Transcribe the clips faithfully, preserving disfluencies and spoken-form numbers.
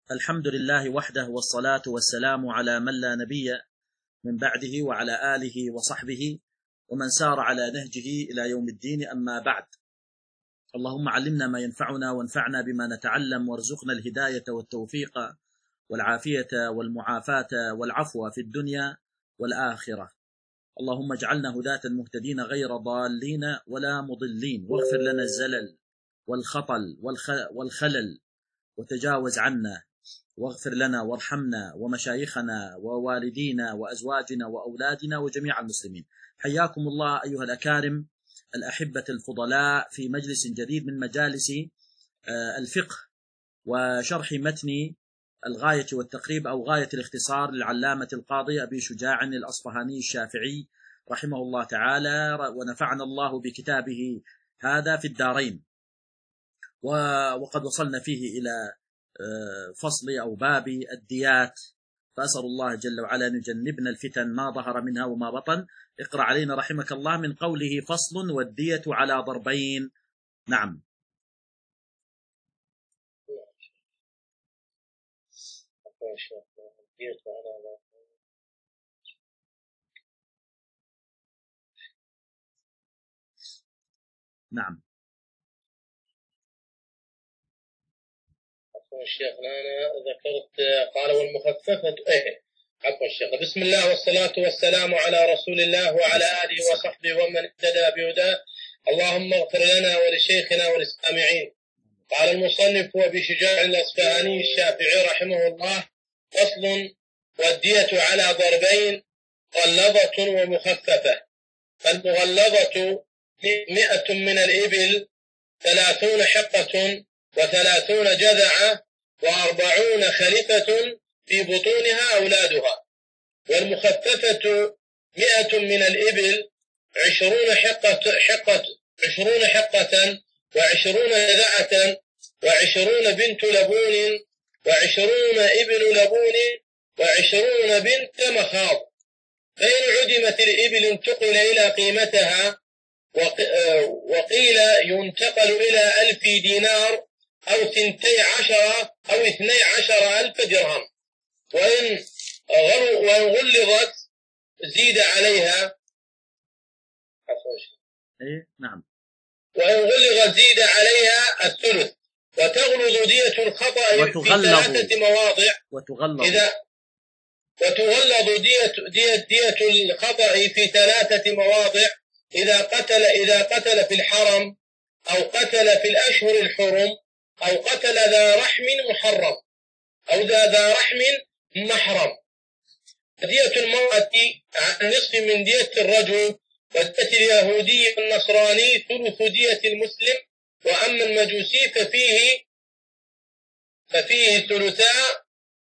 الحمد لله وحده، والصلاة والسلام على من لا نبي من بعده، وعلى آله وصحبه ومن سار على نهجه إلى يوم الدين. أما بعد، اللهم علمنا ما ينفعنا وانفعنا بما نتعلم، وارزقنا الهداية والتوفيق والعافية والمعافاة والعفو في الدنيا والآخرة. اللهم اجعلنا هداة مهتدين غير ضالين ولا مضلين، واغفر لنا الزلل والخطل والخلل وتجاوز عنا، واغفر لنا وارحمنا ومشايخنا ووالدينا وأزواجنا وأولادنا وجميع المسلمين. حياكم الله أيها الأكارم الأحبة الفضلاء في مجلس جديد من مجالس الفقه وشرح متن الغاية والتقريب أو غاية الاختصار للعلامة القاضي أبي شجاع الأصفهاني الشافعي رحمه الله تعالى، ونفعنا الله بكتابه هذا في الدارين. وقد وصلنا فيه إلى فصل أو باب الديات، فأسأل الله جل وعلا أن يجنبنا الفتن ما ظهر منها وما بطن. اقرأ علينا رحمك الله من قوله: فصل والدية على ضربين. نعم. نعم الشيخ أنا ذكرت قال والمخففة إيه عفوا الشيخ. بسم الله والصلاة والسلام على رسول الله وعلى آله وصحبه ومن اهتدى بهداه. اللهم اغفر لنا ولشيخنا وللسامعين. قال المصنف وابي شجاع الأصفهاني الشافعي رحمه الله: فصل والدية على ضربين: مغلظة ومخففة. فالمغلظة مئة من الإبل، ثلاثون حقة وثلاثون جذعة وأربعون خلفة في بطونها أولادها. والمخففة مئة من الإبل، عشرون حقة, حقة عشرون حقة وعشرون جذعة وعشرون بنت لبون وعشرون ابن لبون وعشرون بنت مخاض. فإن عدمت الإبل انتقل إلى قيمتها، وقيل ينتقل إلى ألف دينار أو ثنتي عشر أو اثني عشر ألف درهم. وإن غلظت زيد عليها إيه نعم وإن غلظت زيد عليها الثلث. وتغلظ دية الخطأ في ثلاثة مواضع وتغلظ إذا وتغلظ دية, دية, دية الخطأ في ثلاثة مواضع: إذا قتل إذا قتل في الحرم، أو قتل في الأشهر الحرم، أو قتل ذا رحم محرم، أو ذا ذا رحم محرم. دية المرأة عن نصف من دية الرجل، ودية اليهودي والنصراني ثلث دية المسلم. وأما المجوسي ففيه ففيه ثلثاء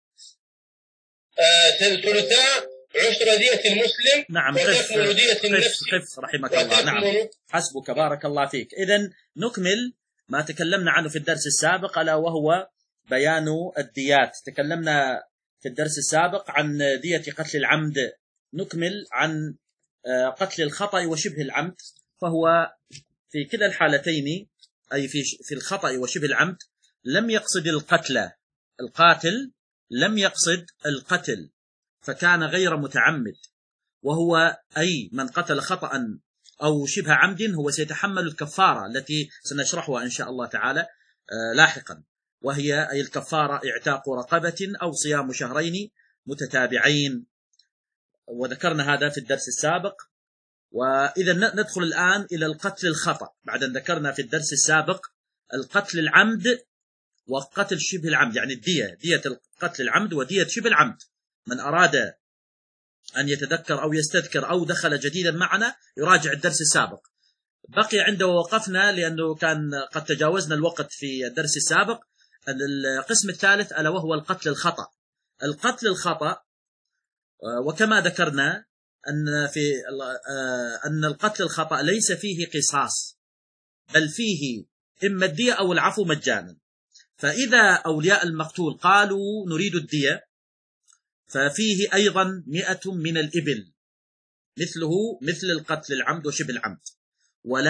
آه ثلثاء عشر دية المسلم. نعم. وتكمل دية النفس. قف رحمك الله. نعم حسبك بارك الله فيك. إذن نكمل ما تكلمنا عنه في الدرس السابق، ألا وهو بيان الديات. تكلمنا في الدرس السابق عن دية قتل العمد، نكمل عن قتل الخطأ وشبه العمد. فهو في كلا الحالتين، أي في في الخطأ وشبه العمد، لم يقصد القتل، القاتل لم يقصد القتل فكان غير متعمد، وهو أي من قتل خطأ أو شبه عمد هو سيتحمل الكفارة التي سنشرحها إن شاء الله تعالى لاحقا، وهي أي الكفارة اعتاق رقبة أو صيام شهرين متتابعين، وذكرنا هذا في الدرس السابق. وإذا ندخل الآن إلى القتل الخطأ، بعد أن ذكرنا في الدرس السابق القتل العمد وقتل شبه العمد، يعني الدية، دية القتل العمد ودية شبه العمد. من أراد أن يتذكر أو يستذكر أو دخل جديدا معنا يراجع الدرس السابق. بقي عنده ووقفنا لأنه كان قد تجاوزنا الوقت في الدرس السابق. القسم الثالث ألا وهو القتل الخطأ. القتل الخطأ، وكما ذكرنا أن في أن القتل الخطأ ليس فيه قصاص، بل فيه إما الدية أو العفو مجانا. فإذا أولياء المقتول قالوا نريد الدية، ففيه أيضا مئة من الإبل مثله مثل القتل العمد وشبه العمد،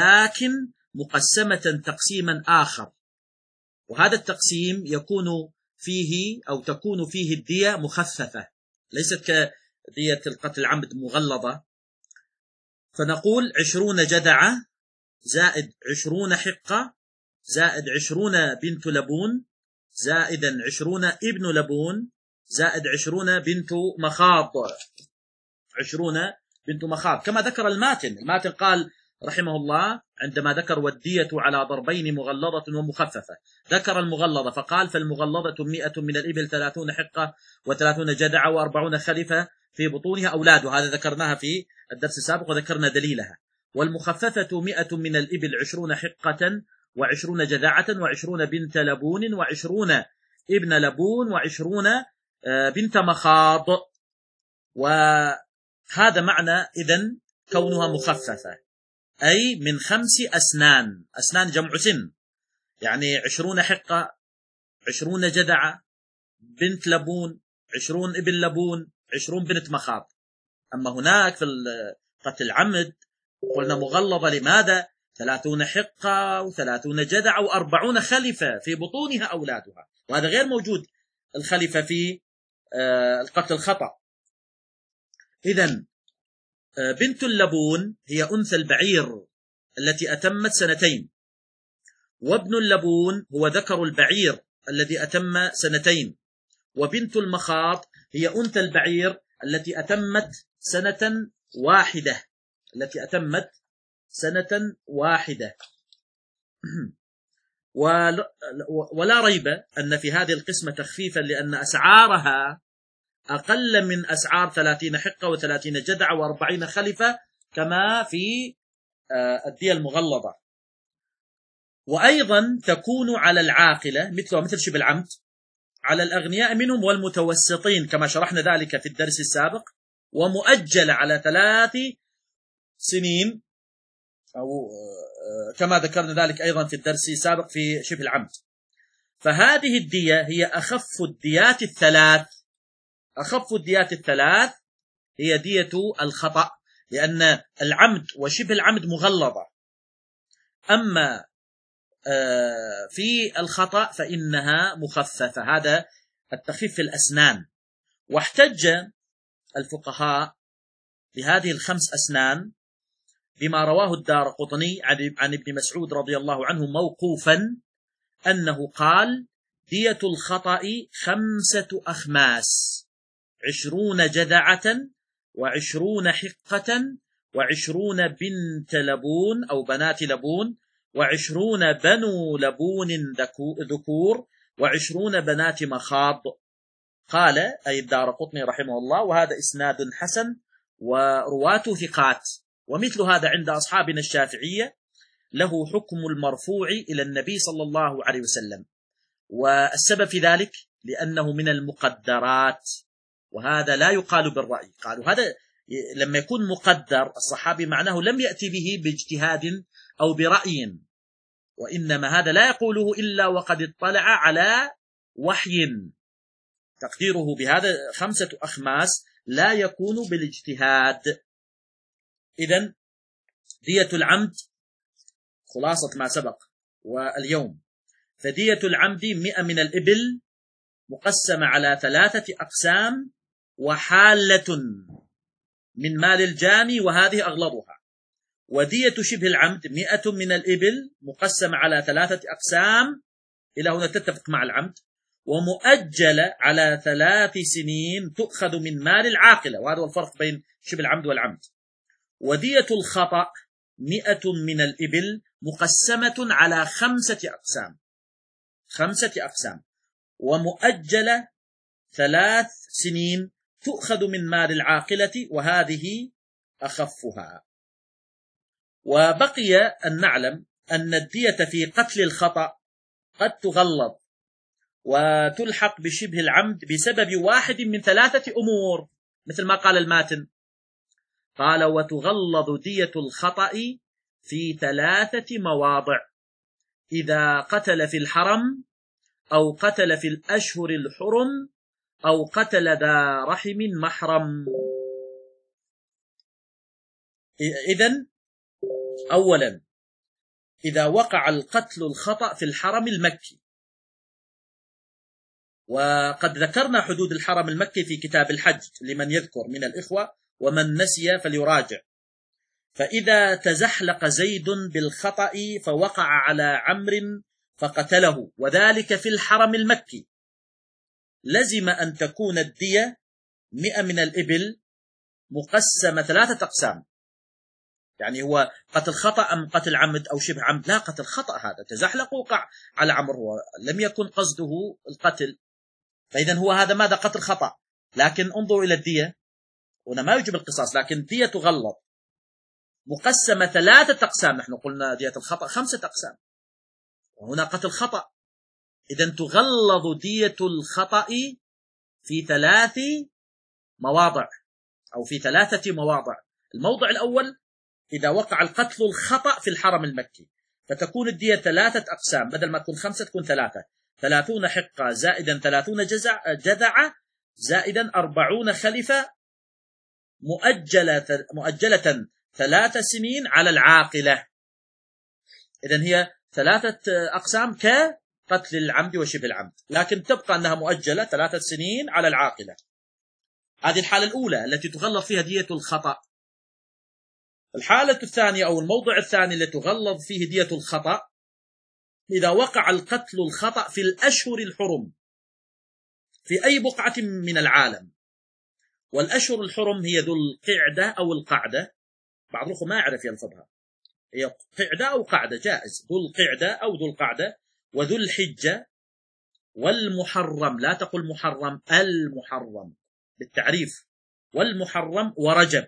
ولكن مقسمة تقسيما آخر، وهذا التقسيم يكون فيه أو تكون فيه الدية مخففة، ليست كدية القتل العمد مغلظة. فنقول عشرون جدعة زائد عشرون حقة زائد عشرون بنت لبون زائدا عشرون ابن لبون زائد عشرون بنت مخاض، عشرون بنت مخاض كما ذكر الماتن. الماتن قال رحمه الله عندما ذكر والدية على ضربين مغلظة ومخففة، ذكر المغلظة فقال فالمغلظة مئة من الإبل ثلاثون حقة وثلاثون جدعة وأربعون خلفة في بطونها أولادها، هذا ذكرناها في الدرس السابق وذكرنا دليلها. والمخففة مئة من الإبل عشرون حقة وعشرون جذعة وعشرون بنت لبون وعشرون ابن لبون وعشرون بنت مخاض. وهذا معنى إذن كونها مخففة، أي من خمس أسنان، أسنان جمع سن، يعني عشرون حقة عشرون جذعة بنت لبون عشرون ابن لبون عشرون بنت مخاض. أما هناك في قتل العمد قلنا مغلظة، لماذا؟ ثلاثون حقة وثلاثون جدع وأربعون خلفة في بطونها أولادها، وهذا غير موجود الخلفة في القتل الخطأ. إذن بنت اللبون هي أنثى البعير التي أتمت سنتين، وابن اللبون هو ذكر البعير الذي أتم سنتين، وبنت المخاض هي أنثى البعير التي أتمت سنة واحدة التي أتمت سنة واحدة. ولا ريب أن في هذه القسمة تخفيفا، لأن أسعارها أقل من أسعار ثلاثين حقة وثلاثين جدع وأربعين خلفة كما في الدية المغلظة. وأيضا تكون على العاقلة مثلها مثل شبه العمد على الأغنياء منهم والمتوسطين كما شرحنا ذلك في الدرس السابق، ومؤجلة على ثلاث سنين أو كما ذكرنا ذلك أيضا في الدرس السابق في شبه العمد. فهذه الدية هي أخف الديات الثلاث، أخف الديات الثلاث هي دية الخطأ، لأن العمد وشبه العمد مغلظة، أما في الخطأ فإنها مخففة. هذا التخفيف في الأسنان. واحتج الفقهاء بهذه الخمس أسنان بما رواه الدارقطني عن ابن مسعود رضي الله عنه موقوفا أنه قال دية الخطأ خمسة أخماس، عشرون جذعة وعشرون حقة وعشرون بنت لبون أو بنات لبون وعشرون بنو لبون ذكور وعشرون بنات مخاض. قال أي الدارقطني رحمه الله وهذا إسناد حسن ورواته ثقات، ومثل هذا عند أصحابنا الشافعية له حكم المرفوع إلى النبي صلى الله عليه وسلم. والسبب في ذلك لأنه من المقدرات، وهذا لا يقال بالرأي. قالوا هذا لما يكون مقدر الصحابي معناه لم يأتي به باجتهاد أو برأي، وإنما هذا لا يقوله إلا وقد اطلع على وحي. تقديره بهذا خمسة أخماس لا يكون بالاجتهاد. إذن دية العمد خلاصة ما سبق واليوم، فدية العمد مئة من الإبل مقسمة على ثلاثة أقسام وحالة من مال الجاني وهذه أغلبها. ودية شبه العمد مئة من الإبل مقسمة على ثلاثة أقسام، إلى هنا تتفق مع العمد، ومؤجلة على ثلاث سنين تؤخذ من مال العاقلة، وهذا هو الفرق بين شبه العمد والعمد. ودية الخطأ مئة من الإبل مقسمة على خمسة أقسام، خمسة أقسام ومؤجلة ثلاث سنين تؤخذ من مال العاقلة، وهذه أخفها. وبقي أن نعلم أن الدية في قتل الخطأ قد تغلظ وتلحق بشبه العمد بسبب واحد من ثلاثة أمور، مثل ما قال الماتن، قال وتغلظ دية الخطأ في ثلاثة مواضع: إذا قتل في الحرم أو قتل في الأشهر الحرم أو قتل ذا رحم محرم. إذن أولا إذا وقع القتل الخطأ في الحرم المكي وقد ذكرنا حدود الحرم المكي في كتاب الحج لمن يذكر من الإخوة، ومن نسي فليراجع. فإذا تزحلق زيد بالخطأ فوقع على عمرو فقتله وذلك في الحرم المكي، لزم أن تكون الدية مئة من الإبل مقسمة ثلاثة أقسام. يعني هو قتل خطأ أم قتل عمد أو شبه عمد؟ لا، قتل خطأ، هذا تزحلق وقع على عمرو، لم يكن قصده القتل، فإذا هو هذا ماذا؟ قتل خطأ. لكن انظروا إلى الدية، هنا ما يجب القصاص، لكن الدية تغلظ مقسمة ثلاثة أقسام. نحن قلنا دية الخطأ خمسة أقسام، وهنا قتل خطأ، إذن تغلظ دية الخطأ في ثلاث مواضع أو في ثلاثة مواضع. الموضع الأول إذا وقع القتل الخطأ في الحرم المكي فتكون الدية ثلاثة أقسام، بدل ما تكون خمسة تكون ثلاثة، ثلاثون حقة زائدا ثلاثون جزع جذعة زائدا أربعون خلفة مؤجلة مؤجلة ثلاث سنين على العاقلة. إذن هي ثلاثة أقسام كقتل العمد وشبه العمد، لكن تبقى أنها مؤجلة ثلاثة سنين على العاقلة. هذه الحالة الأولى التي تغلظ فيها دية الخطأ. الحالة الثانية أو الموضع الثاني التي تغلظ فيه دية الخطأ إذا وقع القتل الخطأ في الأشهر الحرم في أي بقعة من العالم. والأشهر الحرم هي ذو القعدة أو القعدة، بعض الأخوة ما يعرف يلفظها، هي قعدة أو قعدة جائز، ذو القعدة أو ذو القعدة، وذو الحجة والمحرم، لا تقل محرم، المحرم بالتعريف، والمحرم ورجب.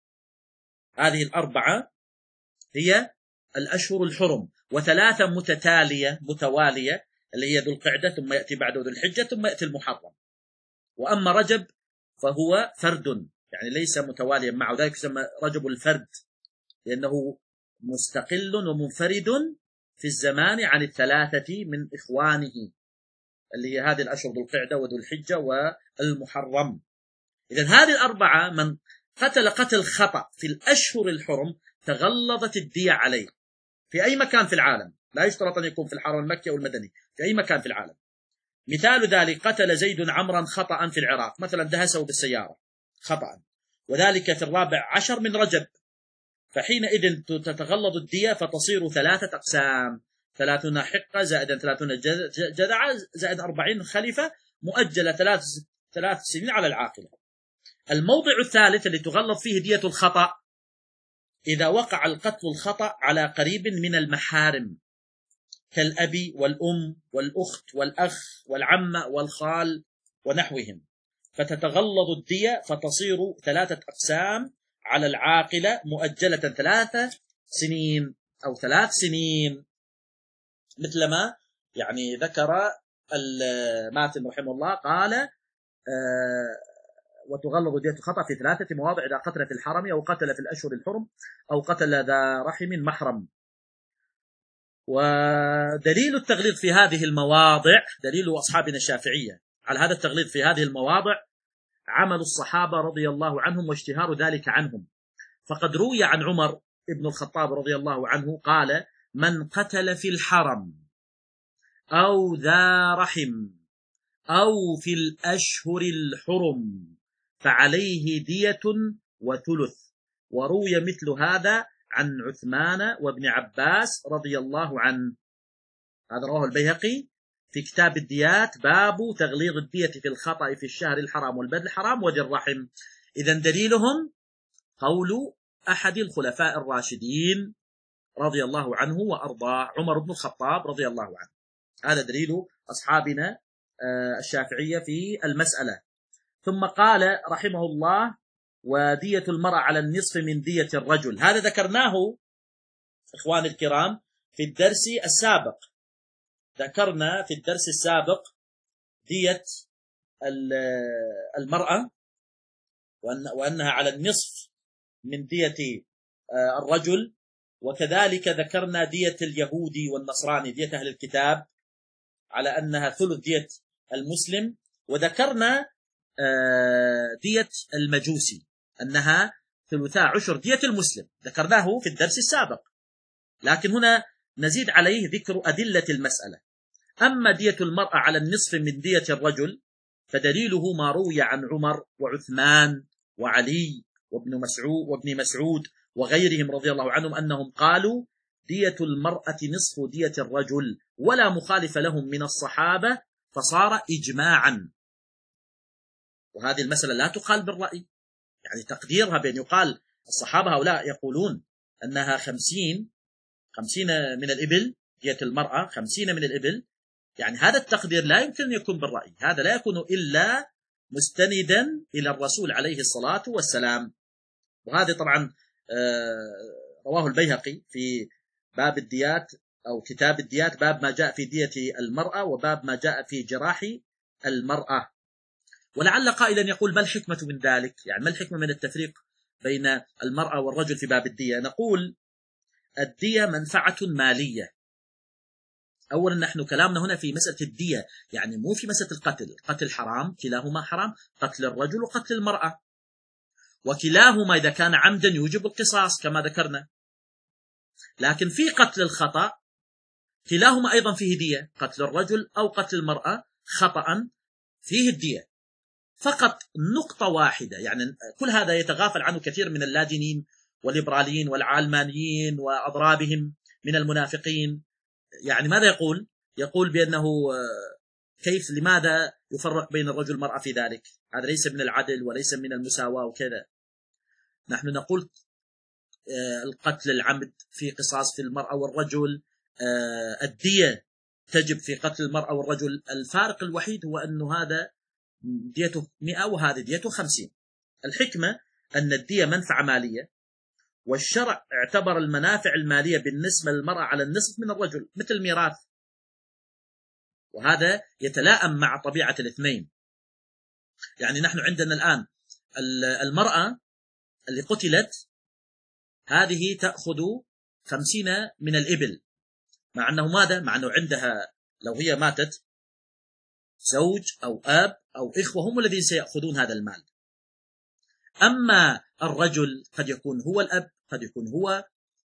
هذه الأربعة هي الأشهر الحرم، وثلاثة متتالية متوالية اللي هي ذو القعدة ثم يأتي بعده ذو الحجة ثم يأتي المحرم. وأما رجب فهو فرد، يعني ليس متواليا معه، ذلك يسمى رجب الفرد لأنه مستقل ومنفرد في الزمان عن الثلاثة من إخوانه اللي هي هذه الأشهر ذو القعدة وذو الحجة والمحرم. إذن هذه الأربعة من قتل قتل خطأ في الأشهر الحرم تغلظت الدية عليه في أي مكان في العالم، لا يشترط أن يكون في الحرم المكي أو المدني، في أي مكان في العالم. مثال ذلك قتل زيد عمرا خطأ في العراق، مثلا دهسه بالسيارة خطأ، وذلك في الرابع عشر من رجب، فحينئذ تتغلظ الدية فتصير ثلاثة أقسام، ثلاثون حقة زائدا ثلاثون جذعة زائد أربعين خلفة مؤجلة ثلاث ثلاث سنين على العاقلة. الموضع الثالث اللي تغلظ فيه دية الخطأ إذا وقع القتل الخطأ على قريب من المحارم كالأب والأم والأخت والأخ والعمة والخال ونحوهم، فتتغلظ الدية فتصير ثلاثة أقسام على العاقلة مؤجلة ثلاثة سنين أو ثلاث سنين، مثل ما يعني ذكر الماتن رحمه الله قال آه وتغلظ دية الخطأ في ثلاثة مواضع إذا قتل في الحرم أو قتل في الأشهر الحرم أو قتل ذا رحم محرم. ودليل التغليظ في هذه المواضع دليل أصحابنا الشافعية على هذا التغليظ في هذه المواضع عمل الصحابة رضي الله عنهم واشتهار ذلك عنهم. فقد روي عن عمر ابن الخطاب رضي الله عنه قال: من قتل في الحرم أو ذا رحم أو في الأشهر الحرم فعليه دية وثلث. وروي مثل هذا عن عثمان وابن عباس رضي الله عنه. هذا رواه البيهقي في كتاب الديات باب تغليظ الدية في الخطأ في الشهر الحرام والبلد الحرام وذي الرحم. إذن دليلهم قول أحد الخلفاء الراشدين رضي الله عنه وأرضاه عمر بن الخطاب رضي الله عنه. هذا دليل أصحابنا الشافعية في المسألة. ثم قال رحمه الله: ودية المرأة على النصف من دية الرجل. هذا ذكرناه إخوان الكرام في الدرس السابق، ذكرنا في الدرس السابق دية المرأة وأنها على النصف من دية الرجل، وكذلك ذكرنا دية اليهودي والنصراني دية أهل الكتاب على أنها ثلث دية المسلم، وذكرنا دية المجوسي أنها ثلثا عشر دية المسلم، ذكرناه في الدرس السابق. لكن هنا نزيد عليه ذكر أدلة المسألة. أما دية المرأة على النصف من دية الرجل فدليله ما روي عن عمر وعثمان وعلي وابن مسعود وابن مسعود وغيرهم رضي الله عنهم أنهم قالوا دية المرأة نصف دية الرجل، ولا مخالف لهم من الصحابة، فصار إجماعا. وهذه المسألة لا تقال بالرأي، يعني تقديرها بأن يقال الصحابة هؤلاء يقولون أنها خمسين خمسين من الإبل، دية المرأة خمسين من الإبل، يعني هذا التقدير لا يمكن أن يكون بالرأي، هذا لا يكون إلا مستندا إلى الرسول عليه الصلاة والسلام. وهذا طبعا رواه البيهقي في باب الديات أو كتاب الديات، باب ما جاء في دية المرأة وباب ما جاء في جراح المرأة. ولعل قائلا يقول ما الحكمة من ذلك؟ يعني ما الحكمة من التفريق بين المرأة والرجل في باب الدية؟ نقول الدية منفعة مالية. أولا نحن كلامنا هنا في مسألة الدية، يعني مو في مسألة القتل، القتل حرام، كلاهما حرام، قتل الرجل وقتل المرأة، وكلاهما إذا كان عمدا يوجب القصاص كما ذكرنا. لكن في قتل الخطأ كلاهما أيضا فيه دية، قتل الرجل أو قتل المرأة خطأ فيه الدية. فقط نقطة واحدة، يعني كل هذا يتغافل عنه كثير من اللادينيين والليبراليين والعلمانيين وأضرابهم من المنافقين. يعني ماذا يقول؟ يقول بأنه كيف لماذا يفرق بين الرجل والمرأة في ذلك؟ هذا ليس من العدل وليس من المساواة وكذا. نحن نقول القتل العمد في قصاص في المرأة والرجل، الدية تجب في قتل المرأة والرجل، الفارق الوحيد هو أنه هذا ديته مئة وهذه ديته خمسين. الحكمة أن الدية منفعة مالية، والشرع اعتبر المنافع المالية بالنسبة للمرأة على النصف من الرجل مثل الميراث، وهذا يتلائم مع طبيعة الاثنين. يعني نحن عندنا الآن المرأة اللي قتلت هذه تأخذ خمسين من الإبل، مع أنه ماذا؟ مع أنه عندها لو هي ماتت زوج أو أب أو إخوة هم الذين سيأخذون هذا المال. أما الرجل قد يكون هو الأب، قد يكون هو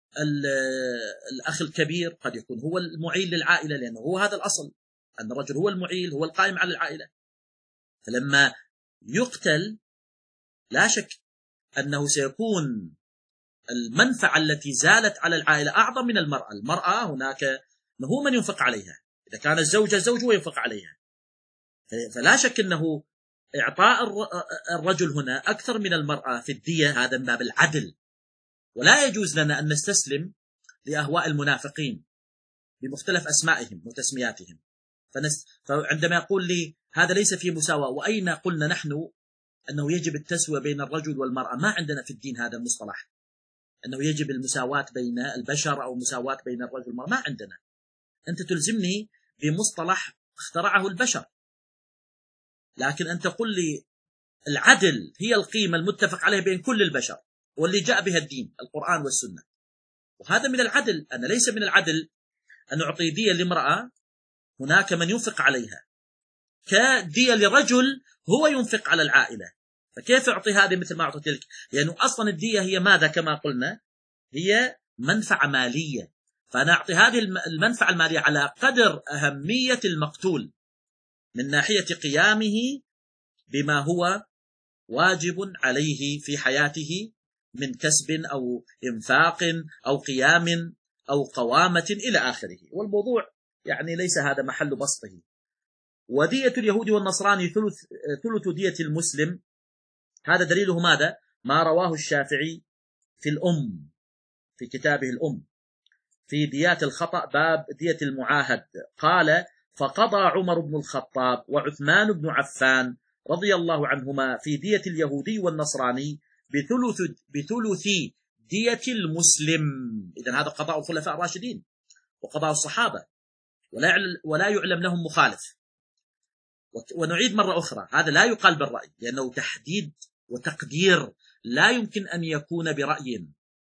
الأخ الكبير، قد يكون هو المعيل للعائلة، لأنه هو هذا الأصل أن الرجل هو المعيل، هو القائم على العائلة. فلما يقتل لا شك أنه سيكون المنفعة التي زالت على العائلة أعظم من المرأة. المرأة هناك هو من ينفق عليها، إذا كان الزوج الزوج هو ينفق عليها، فلا شك أنه إعطاء الرجل هنا أكثر من المرأة في الدية هذا من باب العدل. ولا يجوز لنا أن نستسلم لأهواء المنافقين بمختلف أسمائهم وتسمياتهم. فنس... فعندما يقول لي هذا ليس فيه مساواة، وأين قلنا نحن أنه يجب التسوية بين الرجل والمرأة؟ ما عندنا في الدين هذا المصطلح أنه يجب المساواة بين البشر أو مساواة بين الرجل والمرأة، ما عندنا. أنت تلزمني بمصطلح اخترعه البشر، لكن أن تقول لي العدل هي القيمة المتفق عليها بين كل البشر واللي جاء بها الدين القرآن والسنة، وهذا من العدل. أنا ليس من العدل أن أعطي دية لامرأة هناك من ينفق عليها كدية لرجل هو ينفق على العائلة، فكيف أعطي هذه مثل ما أعطي تلك؟ لأنه أصلا الدية هي ماذا؟ كما قلنا هي منفعة مالية، فأنا أعطي هذه المنفعة المالية على قدر أهمية المقتول من ناحية قيامه بما هو واجب عليه في حياته من كسب أو إنفاق أو قيام أو قوامة إلى آخره. والموضوع يعني ليس هذا محل بسطه. ودية اليهود والنصراني ثلث ثلث دية المسلم، هذا دليله ماذا؟ ما رواه الشافعي في الأم، في كتابه الأم في ديات الخطأ باب دية المعاهد، قال فقضى عمر بن الخطاب وعثمان بن عفان رضي الله عنهما في دية اليهودي والنصراني بثلث بثلث دية المسلم. إذن هذا قضاء الخلفاء الراشدين وقضاء الصحابة، ولا ولا يعلم لهم مخالف. ونعيد مرة أخرى هذا لا يقال بالرأي، لأنه تحديد وتقدير لا يمكن أن يكون برأي.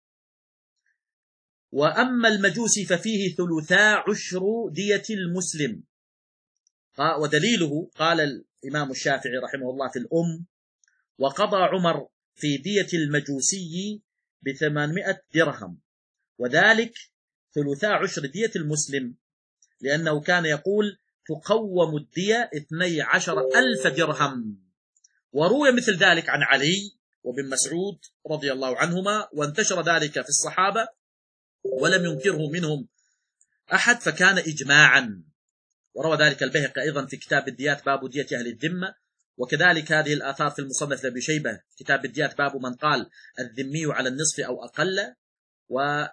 وأما المجوسي ففيه ثلثا عشر دية المسلم، ودليله قال الإمام الشافعي رحمه الله في الأم وقضى عمر في دية المجوسي بثمانمائة درهم، وذلك ثلثا عشر دية المسلم، لأنه كان يقول تقوم الدية اثني عشر ألف درهم. وروي مثل ذلك عن علي وابن مسعود رضي الله عنهما، وانتشر ذلك في الصحابة ولم ينكره منهم أحد، فكان إجماعا. وروى ذلك البيهقي أيضا في كتاب الديات باب دية أهل الذمة، وكذلك هذه الآثار في المصنف لأبي شيبة كتاب الديات باب من قال الذمي على النصف أو أقل. و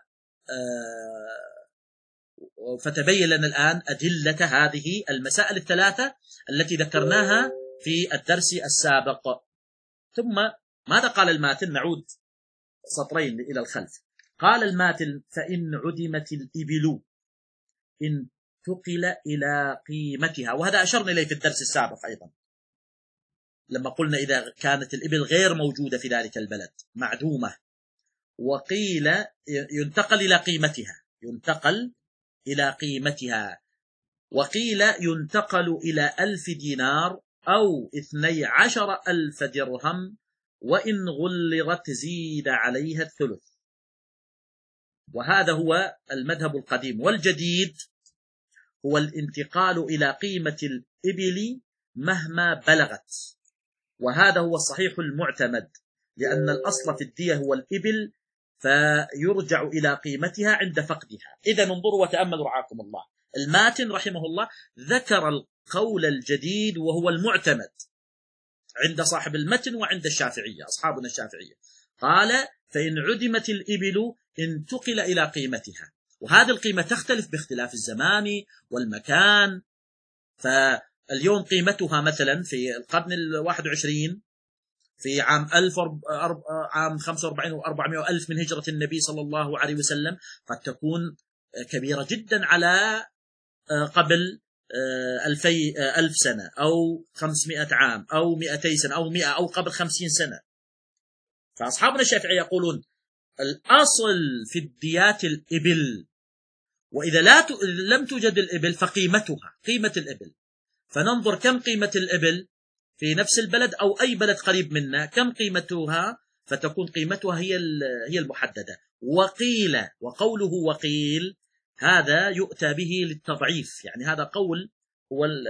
فتبين لنا الآن أدلة هذه المسائل الثلاثة التي ذكرناها في الدرس السابق. ثم ماذا قال الماتن؟ نعود سطرين إلى الخلف. قال الماتن: فإن عدمت الإبل انتقل إلى قيمتها. وهذا أشرنا إليه في الدرس السابق أيضا لما قلنا إذا كانت الإبل غير موجودة في ذلك البلد معدومة، وقيل ينتقل إلى قيمتها، ينتقل إلى قيمتها، وقيل ينتقل إلى ألف دينار أو اثني عشر ألف درهم، وإن غلظت زيد عليها الثلث. وهذا هو المذهب القديم. والجديد هو الانتقال إلى قيمة الإبل مهما بلغت، وهذا هو الصحيح المعتمد، لأن الأصل في الدية هو الإبل، فيرجع إلى قيمتها عند فقدها. إذا انظروا وتأملوا رعاكم الله، الماتن رحمه الله ذكر القول الجديد وهو المعتمد عند صاحب المتن وعند الشافعية، أصحابنا الشافعية. قال: فإن عدمت الإبل انتقل إلى قيمتها. وهذه القيمة تختلف باختلاف الزمان والمكان. فاليوم قيمتها مثلا في القرن الواحد والعشرين في عام ألف عام خمسة وأربعين وأربعمائة ألف من هجرة النبي صلى الله عليه وسلم قد تكون كبيرة جدا على قبل ألفي ألف سنة أو خمسمائة عام أو مئتي سنة أو مئة أو قبل خمسين سنة. فأصحابنا الشافعي يقولون الأصل في الديات الإبل، وإذا لا ت... لم توجد الإبل فقيمتها قيمة الإبل. فننظر كم قيمة الإبل في نفس البلد أو أي بلد قريب منا، كم قيمتها، فتكون قيمتها هي هي المحددة. وقيل، وقوله وقيل هذا يؤتى به للتضعيف، يعني هذا قول هو ال...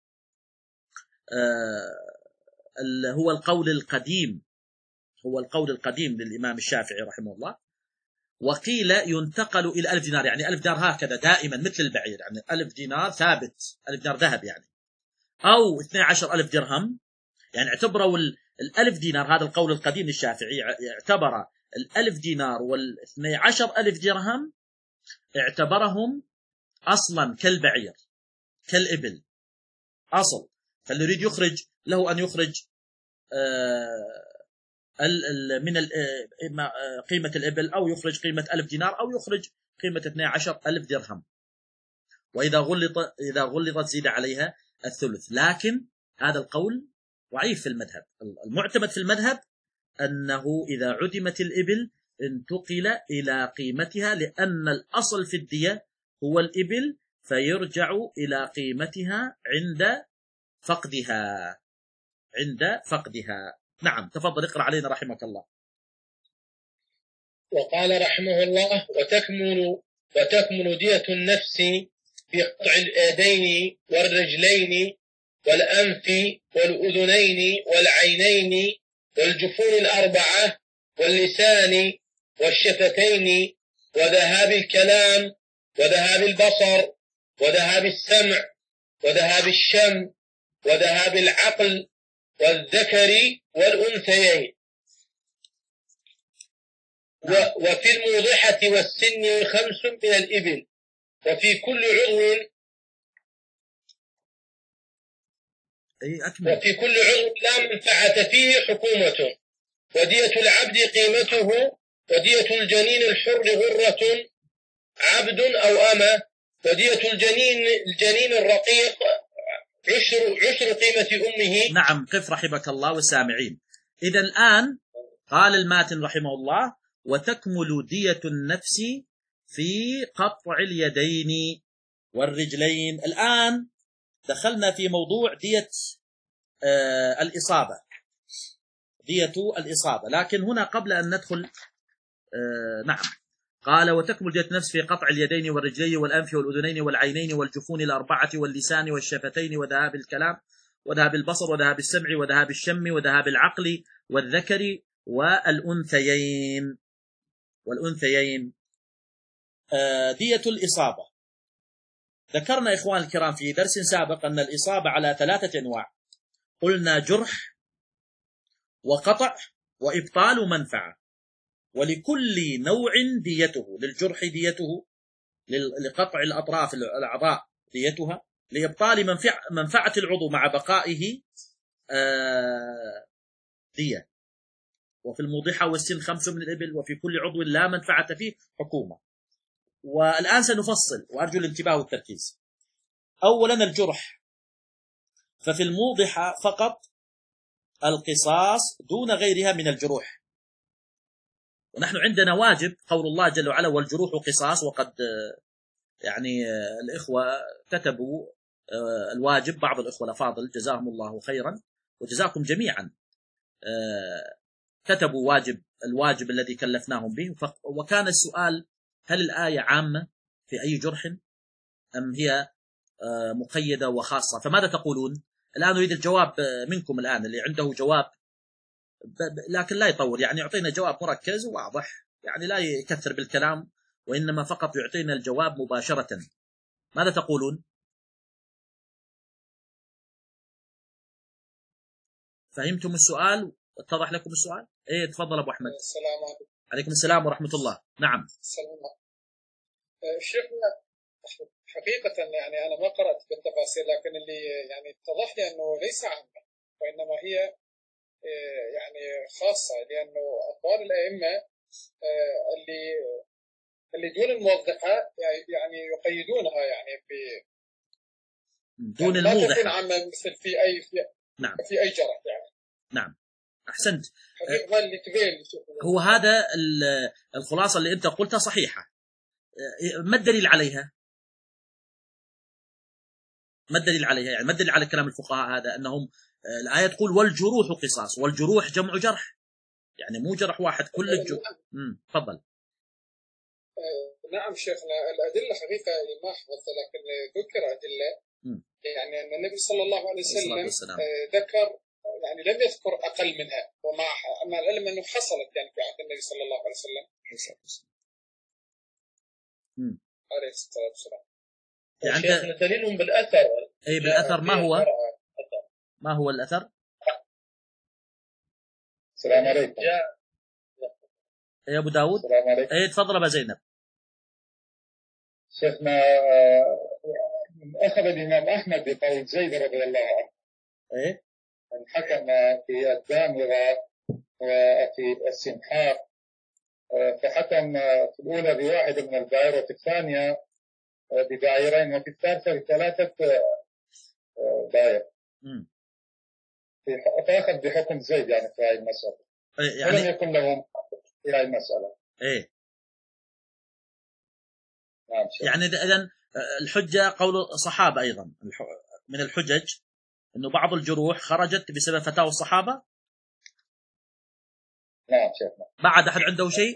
آه... ال... هو القول القديم، هو القول القديم للإمام الشافعي رحمه الله. وقيل ينتقل إلى ألف دينار، يعني ألف دينار هكذا دائما مثل البعير، يعني ألف دينار ثابت، ألف دينار ذهب يعني، أو اثني عشر ألف درهم. يعني اعتبروا الألف دينار، هذا القول القديم للشافعي، اعتبر الألف دينار والاثني عشر ألف درهم اعتبرهم أصلا كالبعير كالإبل أصل. فاللي يريد يخرج له أن يخرج آه من قيمة الإبل، أو يخرج قيمة ألف دينار، أو يخرج قيمة اثني عشر ألف درهم. وإذا غلط إذا غلطت زيد عليها الثلث. لكن هذا القول ضعيف في المذهب. المعتمد في المذهب أنه إذا عدمت الإبل انتقل إلى قيمتها، لأن الأصل في الدية هو الإبل، فيرجع إلى قيمتها عند فقدها عند فقدها. نعم، تفضل اقرأ علينا رحمك الله. وقال رحمه الله: وتكمل وتكمل دية النفس في قطع اليدين والرجلين والأنف والأذنين والعينين والجفون الأربعة واللسان والشفتين وذهاب الكلام وذهاب البصر وذهاب السمع وذهاب الشم وذهاب العقل والذكر والأنثيين، وفي الموضحة والسن خمس من الإبل، وفي كل عضو وفي كل عضو لا منفعة فيه حكومة، ودية العبد قيمته، ودية الجنين الحر غرة عبد أو أمة، ودية الجنين الجنين الرقيق عشر عشر قيمة أمه. نعم، قف رحمك الله والسامعين. إذا الآن قال الماتن رحمه الله: وتكمل دية النفس في قطع اليدين والرجلين. الآن دخلنا في موضوع دية آه الإصابة، دية الإصابة. لكن هنا قبل أن ندخل آه نعم قال وتكمل دية النفس في قطع اليدين والرجلين والأنف والأذنين والعينين والجفون الأربعة واللسان والشفتين وذهاب الكلام وذهاب البصر وذهاب السمع وذهاب الشم وذهاب العقل والذكر والأنثيين والأنثيين. دية الإصابة، ذكرنا إخوان الكرام في درس سابق أن الإصابة على ثلاثة أنواع، قلنا جرح وقطع وإبطال منفعة، ولكل نوع ديته، للجرح ديته، لقطع الأطراف الأعضاء ديتها، لإبطال منفعة, منفعة العضو مع بقائه دية، وفي الموضحة والسن خمس من الإبل، وفي كل عضو لا منفعة فيه حكومة. والآن سنفصل وأرجو الانتباه والتركيز. أولا الجرح، ففي الموضحة فقط القصاص دون غيرها من الجروح، ونحن عندنا واجب قول الله جل وعلا والجروح قصاص، وقد يعني الإخوة كتبوا الواجب، بعض الإخوة الأفاضل جزاهم الله خيرا وجزاكم جميعا كتبوا واجب الواجب الذي كلفناهم به. وكان السؤال هل الآية عامة في أي جرح أم هي مقيدة وخاصة؟ فماذا تقولون؟ الآن أريد الجواب منكم الآن، اللي عنده جواب لكن لا يطول، يعني يعطينا جواب مركز وواضح، يعني لا يكثر بالكلام وإنما فقط يعطينا الجواب مباشرة. ماذا تقولون؟ فهمتم السؤال؟ اتضح لكم السؤال؟ ايه تفضل ابو احمد. السلام عليكم. عليكم السلام ورحمه الله. نعم. السلام شيخنا، حقيقه يعني انا ما قرات بالتفاصيل، لكن اللي يعني اتضح لي انه ليس عامه، وانما هي يعني خاصه، لانه اقوال الائمه اللي اللي دون الموضحه يعني يقيدونها، يعني في دون يعني الموضحه، لا تكون عامه مثل في اي في, نعم. في اي جرح يعني. نعم أحسنت. اللي هو هذا الخلاصة اللي أنت قلتها صحيحة. ما الدليل عليها؟ ما الدليل عليها؟ يعني ما الدليل على كلام الفقهاء هذا أنهم الآية تقول والجروح قصاص، والجروح جمع جرح، يعني مو جرح واحد كل الجروح. امم تفضل. نعم شيخنا، الأدلة حقيقة ما حفظت، لكن ذكر أدلة م. يعني أن النبي صلى الله عليه وسلم ذكر، يعني لم يذكر أقل منها، ومع مع العلم أنه حصلت يعني في عهد النبي صلى الله عليه وسلم عليه الصلاة والسلام. يعني شيخنا دليلهم بالأثر. أي بالأثر. ما هو ما هو الأثر؟ السلام عليكم يا أبو داود. السلام عليكم. أي تفضل أبا زينب. شيخنا أخذ الإمام أحمد بقول زيد رضي الله عنه، إيه حكم في الدامغة وفي السمحاء، فحكم في الأولى بواحد من البعير، وفي الثانية ببعيرين، وفي الثالثة بثلاثة بعير، فأخذ بحكم زيد يعني في هذه المسألة. يعني ولم يكن لهم في هذه المسألة. إيه نعم. يعني إذن الحجة قول الصحابة أيضا من الحجج أنه بعض الجروح خرجت بسبب فتاوى الصحابة. نعم شيخنا. بعد أحد عنده شيء؟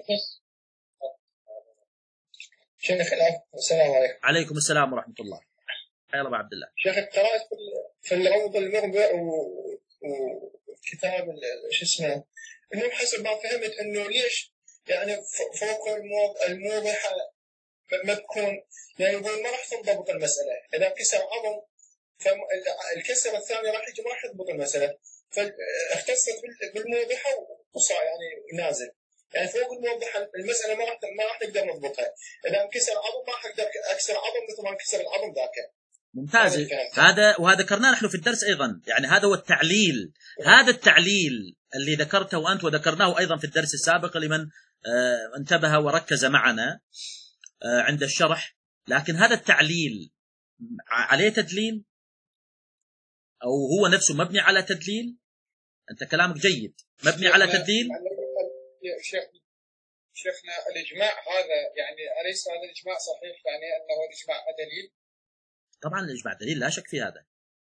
شيخ السلام عليكم. عليكم السلام ورحمة الله. حيا الله عبد الله. شيخ قرأت في الروض المربع وكتاب شو اسمه، إنه حسب ما فهمت إنه ليش يعني فوق الموضحة ما تكون، يعني يقول ما راح تنضبط المسألة، إذا كسر عظم فالكسر الثاني راح يجي ما راح تضبط المسألة، فاختصت بالموضحة وصار يعني نازل، يعني فوق الموضحة المسألة ما راح ما راح نقدر نضبطها، إذا انكسر عظم ما راح أقدر أكسر عظم مثل ما انكسر العظم ذاك. ممتاز. هذا وهذا ذكرناه نحن في الدرس أيضا، يعني هذا هو التعليل. هذا التعليل اللي ذكرته أنت وذكرناه أيضا في الدرس السابق لمن انتبه وركز معنا عند الشرح، لكن هذا التعليل عليه تدليل أو هو نفسه مبني على تدليل؟ أنت كلامك جيد، مبني على تدليل. شيخ شيخنا الإجماع هذا يعني أليس هذا الإجماع صحيح، يعني أنه الإجماع دليل؟ طبعا الإجماع دليل لا شك في هذا،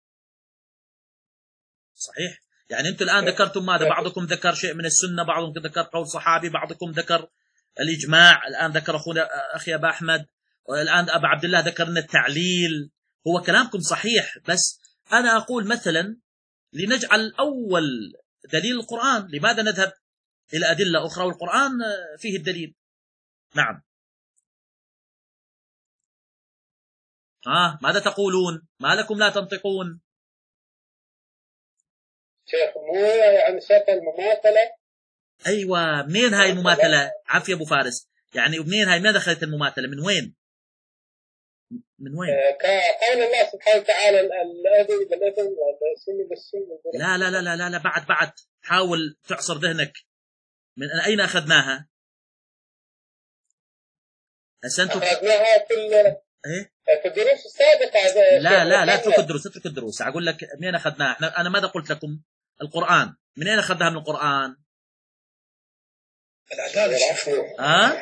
صحيح. يعني أنتم الآن ذكرتم ماذا؟ بعضكم ذكر شيء من السنة، بعضكم ذكر قول صحابي، بعضكم ذكر الإجماع، الآن ذكر أخونا أخي أبا أحمد، والآن أبا عبد الله ذكر لنا التعليل. هو كلامكم صحيح، بس أنا أقول مثلا لنجعل أول دليل القرآن، لماذا نذهب إلى أدلة أخرى والقرآن فيه الدليل؟ نعم. آه ماذا تقولون؟ ما لكم لا تنطقون؟ شيخ مو يعني شكل المماثلة. أيوة، منين هاي المماثلة؟ عفوا أبو فارس، يعني منين هاي؟ ما دخلت المماثلة؟ من وين؟ من وين؟ كقول الله سبحانه وتعالى الأذن بالأذن والسن بالسن. لا لا لا لا لا, لا بعد بعد حاول تعصر ذهنك. من أين أخذناها؟ أخذناها في إيه؟ في الدروس السابقة. لا لا لا اترك الدروس، اترك الدروس. أقول لك منين أخذناها. احنا أنا ماذا قلت لكم؟ القرآن. منين أخذناها؟ من القرآن. العدالة العفو. ها؟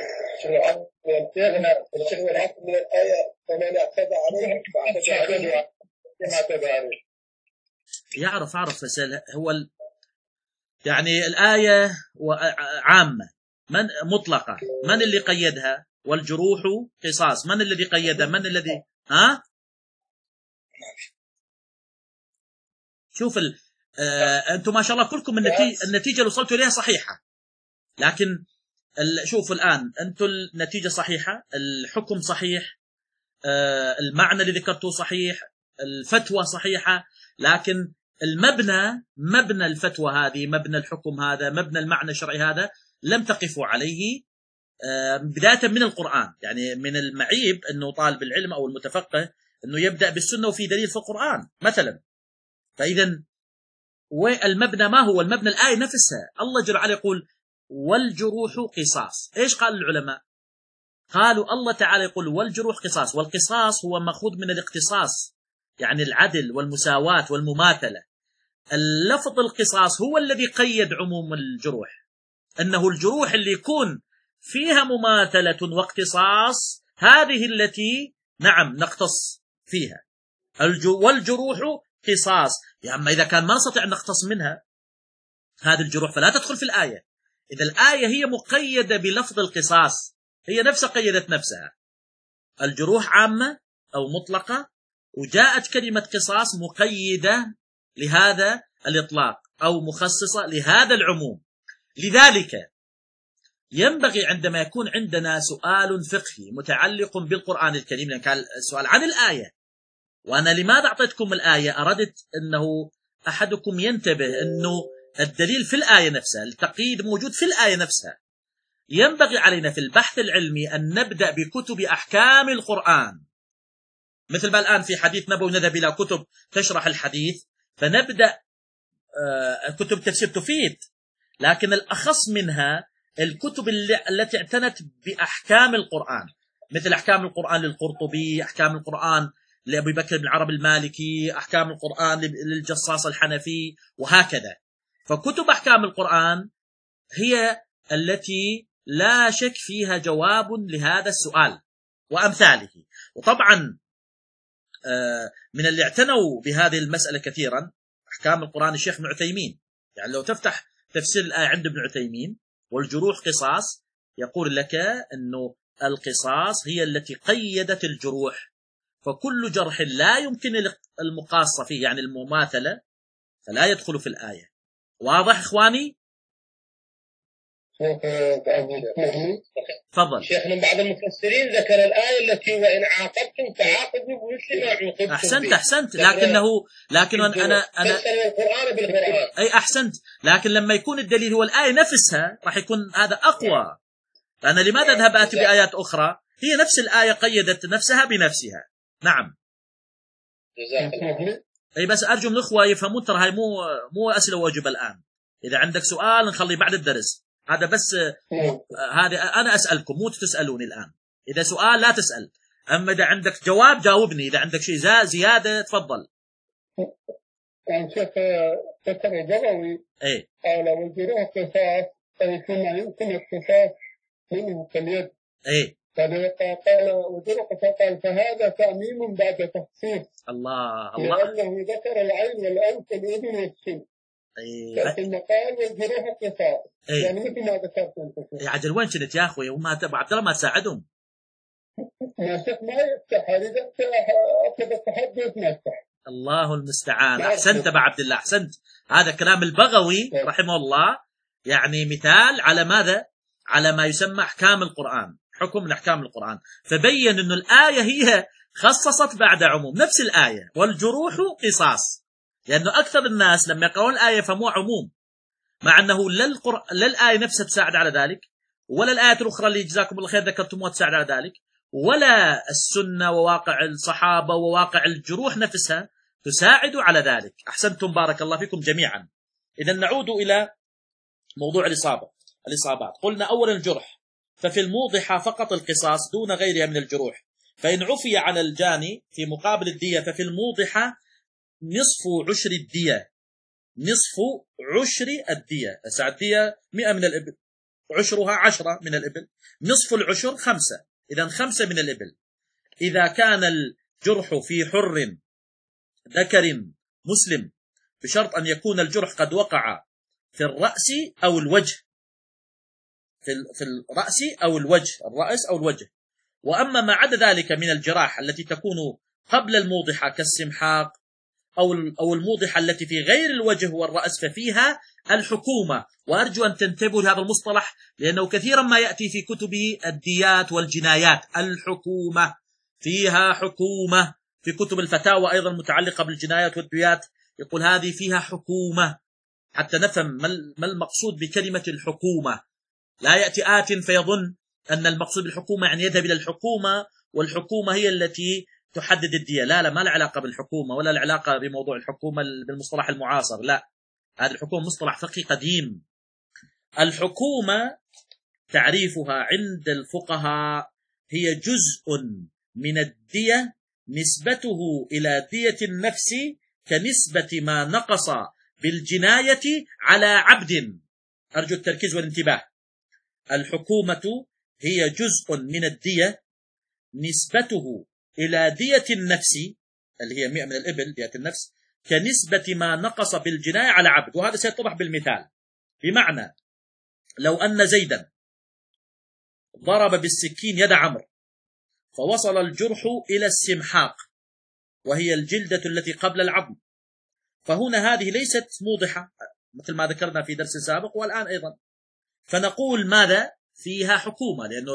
يعرف عرف هو ال... يعني الآية عامة من مطلقة، من اللي قيدها؟ والجروح قصاص، من الذي قيدها؟ من الذي ها؟ شوف ال... آه... أنتم ما شاء الله كلكم النتيجة, النتيجة اللي وصلتوا إليها صحيحة، لكن ال... شوفوا الآن أنتم النتيجة صحيحة، الحكم صحيح، آه... المعنى اللي ذكرته صحيح، الفتوى صحيحة، لكن المبنى، مبنى الفتوى هذه، مبنى الحكم هذا، مبنى المعنى الشرعي هذا لم تقفوا عليه بداية من القرآن. يعني من المعيب أنه طالب العلم أو المتفقه أنه يبدأ بالسنة وفي دليل في القرآن مثلا. فإذا والمبنى ما هو المبنى؟ الآية نفسها الله جل وعلا يقول والجروح قصاص. إيش قال العلماء؟ قالوا الله تعالى يقول والجروح قصاص، والقصاص هو مأخوذ من الاقتصاص، يعني العدل والمساواة والمماثلة. اللفظ القصاص هو الذي قيد عموم الجروح، أنه الجروح اللي يكون فيها مماثلة واقتصاص هذه التي نعم نقتص فيها. والجروح قصاص، يعني أما إذا كان ما نستطيع أن نقتص منها هذه الجروح فلا تدخل في الآية. إذا الآية هي مقيدة بلفظ القصاص، هي نفسها قيدت نفسها. الجروح عامة أو مطلقة، وجاءت كلمة قصاص مقيدة لهذا الإطلاق أو مخصصة لهذا العموم. لذلك ينبغي عندما يكون عندنا سؤال فقهي متعلق بالقرآن الكريم، لأن كان السؤال عن الآية، وأنا لماذا أعطيتكم الآية؟ أردت أنه أحدكم ينتبه أنه الدليل في الآية نفسها، التقييد موجود في الآية نفسها. ينبغي علينا في البحث العلمي أن نبدأ بكتب أحكام القرآن، مثل ما الآن في حديث نبوي نذهب إلى كتب تشرح الحديث، فنبدأ كتب تفسير تفيد، لكن الأخص منها الكتب التي اعتنت بأحكام القرآن، مثل أحكام القرآن للقرطبي، أحكام القرآن لأبي بكر بن عرب المالكي، أحكام القرآن للجصاص الحنفي، وهكذا. فكتب أحكام القرآن هي التي لا شك فيها جواب لهذا السؤال وأمثاله. وطبعا من اللي اعتنوا بهذه المسألة كثيرا أحكام القرآن الشيخ ابن عثيمين. يعني لو تفتح تفسير الآية عند ابن عثيمين والجروح قصاص، يقول لك أنه القصاص هي التي قيدت الجروح، فكل جرح لا يمكن المقاصة فيه يعني المماثلة فلا يدخل في الآية. واضح إخواني؟ تفضل. شيخ من بعض المفسرين ذكر الآية التي وإن عاقبتم فعاقبوا بمثل ما عوقبتم. أحسنت أحسنت لكنه لكن أنا أنا القرآن بالقرآن. أي أحسنت، لكن لما يكون الدليل هو الآية نفسها راح يكون هذا أقوى. فأنا لماذا أذهب آتي بآيات أخرى؟ هي نفس الآية قيدت نفسها بنفسها. نعم. جزاك الله. أي بس أرجو من الأخوة يفهمون، ترى هاي مو مو أسئلة واجب الآن. إذا عندك سؤال نخليه بعد الدرس، هذا بس هذا أنا أسألكم مو تسألوني الآن. إذا سؤال لا تسأل، أما إذا عندك جواب جاوبني، إذا عندك شيء زيادة تفضل. يعني شيخ ذكر الجوابي إيه قال والجروح قصاص، أي كما يمكن القصاص منه كاليد. إيه قال والجروح قصاص، قال فهذا تأميم بعد تخصيص. الله الله. لأنه ذكر العين والأنف والأذن والسن شرط المقال والجروح القصاص. يعني مثل ما ذكرت انت. يا عجل وين كنت يا اخوي؟ وما تبع عبد الله ما تساعدهم. ما شيخ ما يفتح، اذا افتح اطلب التحدث ما يفتح. الله المستعان. احسنت ابو عبد الله، احسنت. هذا كلام البغوي رحمه الله، يعني مثال على ماذا؟ على ما يسمى احكام القرآن، حكم من احكام القرآن. فبين انه الآية هي خصصت بعد عموم، نفس الآية والجروح قصاص، لانه اكثر الناس لما يقرؤون الآية فهموا عموم، مع انه لا القرآن لا الآية نفسها تساعد على ذلك، ولا الآيات الأخرى اللي جزاكم الله خير ذكرتموها تساعد على ذلك، ولا السنة وواقع الصحابة وواقع الجروح نفسها تساعد على ذلك. أحسنتم بارك الله فيكم جميعا. إذا نعود إلى موضوع الإصابة الإصابات. قلنا أولا الجرح، ففي الموضحة فقط القصاص دون غيرها من الجروح، فإن عفي على الجاني في مقابل الدية ففي الموضحة نصف عشر الدية، نصف عشر الدية. الدية مئة من الإبل، عشرها عشرة من الإبل، نصف العشر خمسة، إذا خمسة من الإبل. إذا كان الجرح في حر ذكر مسلم، بشرط أن يكون الجرح قد وقع في الرأس أو الوجه، في الرأس أو الوجه، الرأس أو الوجه. وأما ما عدا ذلك من الجراح التي تكون قبل الموضحة كالسمحاق أو أو الموضحة التي في غير الوجه والرأس ففيها الحكومة. وأرجو أن تنتبهوا لهذا المصطلح، لأنه كثيرا ما يأتي في كتب الديات والجنايات الحكومة، فيها حكومة. في كتب الفتاوى أيضا متعلقة بالجنايات والديات يقول هذه فيها حكومة، حتى نفهم ما المقصود بكلمة الحكومة. لا يأتي آت فيظن أن المقصود بالحكومة يعني يذهب إلى الحكومة والحكومة هي التي تحدد الدية. لا لا، ما له علاقة بالحكومة ولا له علاقة بموضوع الحكومة بالمصطلح المعاصر. لا، هذا الحكومة مصطلح فقهي قديم. الحكومة تعريفها عند الفقهاء هي جزء من الدية نسبته إلى دية النفس كنسبة ما نقص بالجناية على عبد. أرجو التركيز والانتباه. الحكومة هي جزء من الدية نسبته إلى دية النفس اللي هي مئة من الإبل، دية النفس، كنسبة ما نقص بالجناية على عبد. وهذا سيتضح بالمثال. بمعنى لو أن زيدا ضرب بالسكين يد عمرو فوصل الجرح إلى السمحاق وهي الجلدة التي قبل العظم، فهنا هذه ليست موضحة مثل ما ذكرنا في درس سابق والآن أيضا، فنقول ماذا؟ فيها حكومة، لأنه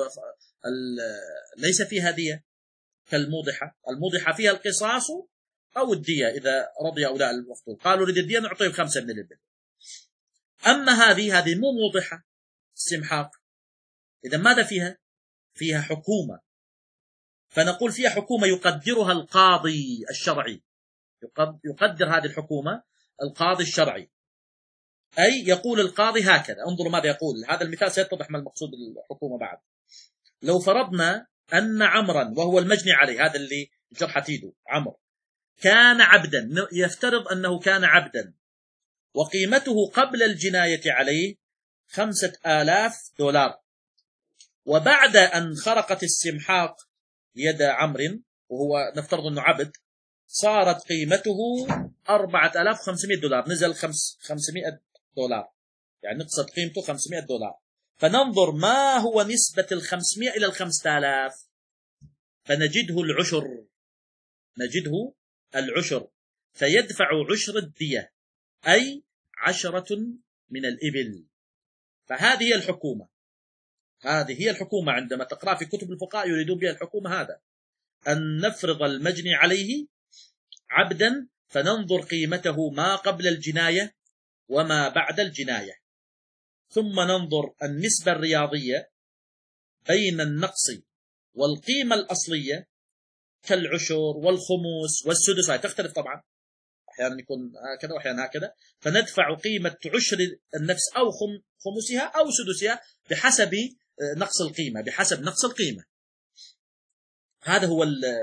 ليس فيها دية كالموضحة. الموضحة فيها القصاص أو الدية إذا رضي أولاء المفضول، قالوا لدي الدية نعطيهم خمسة من الإبل. أما هذه هذه مو موضحة، السمحاق، إذا ماذا فيها؟ فيها حكومة. فنقول فيها حكومة يقدرها القاضي الشرعي، يقدر هذه الحكومة القاضي الشرعي، أي يقول القاضي هكذا. انظروا ماذا يقول. هذا المثال سيتضح ما المقصود بالحكومة بعد. لو فرضنا أن عمرا وهو المجني عليه، هذا اللي جرح تيده عمرو، كان عبدا، يفترض أنه كان عبدا وقيمته قبل الجناية عليه خمسة آلاف دولار، وبعد أن خرقت السمحاق يد عمرو وهو نفترض أنه عبد صارت قيمته أربعة آلاف وخمسمائة دولار، نزل خمسمائة دولار، يعني نقصت قيمته خمسمائة دولار. فننظر ما هو نسبة الخمسمائة إلى الخمسة آلاف، فنجده العشر، نجده العشر، فيدفع عشر الدية أي عشرة من الإبل. فهذه هي الحكومة، هذه هي الحكومة. عندما تقرأ في كتب الفقهاء يريدون بها الحكومة هذا، أن نفرض المجني عليه عبدا فننظر قيمته ما قبل الجناية وما بعد الجناية، ثم ننظر النسبة الرياضية بين النقص والقيمة الأصلية كالعشر والخمس والسدس، هاي تختلف طبعا، أحيانا يكون هكذا وأحيانا هكذا، فندفع قيمة عشر النفس أو خمسها أو سدسها بحسب نقص القيمة، بحسب نقص القيمة. هذا هو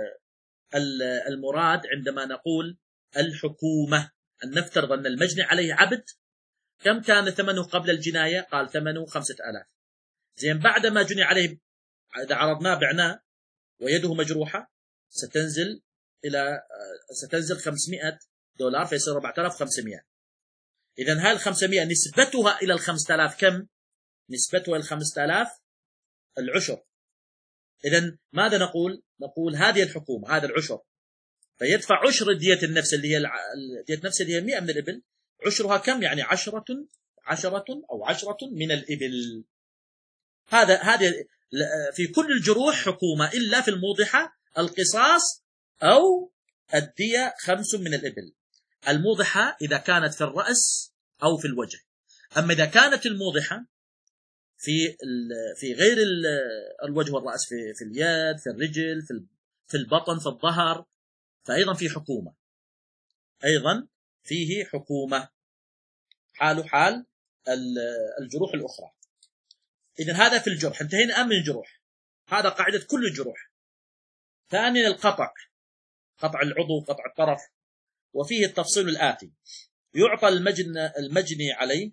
المراد عندما نقول الحكومة، أن نفترض أن المجني عليه عبد، كم كان ثمنه قبل الجناية؟ قال ثمنه خمسة آلاف. زين بعد ما جني عليه إذا عرضناه بعناه ويده مجروحة ستنزل إلى ستنزل خمسمائة دولار فيصير أربعة آلاف وخمسمائة. إذن هاي الخمسمائة نسبتها إلى الخمسة آلاف كم؟ نسبتها إلى الخمسة آلاف العشر. إذن ماذا نقول؟ نقول هذه الحكومة هذا العشر، فيدفع عشر دية النفس اللي هي دية النفس اللي هي مئة من الإبل. عشرها كم؟ يعني عشرة عشرة أو عشرة من الإبل. هذا هذا في كل الجروح حكومة إلا في الموضحة القصاص أو الدية خمس من الإبل. الموضحة إذا كانت في الرأس أو في الوجه. أما إذا كانت الموضحة في في غير الوجه والرأس، في في اليد، في الرجل، في في البطن، في الظهر، فأيضا في حكومة، أيضا فيه حكومة حاله حال الجروح الأخرى. إذن هذا في الجرح، انتهينا من الجروح، هذا قاعدة كل الجروح. ثانيا القطع، قطع العضو، قطع الطرف، وفيه التفصيل الآتي: يعطى المجني, المجني عليه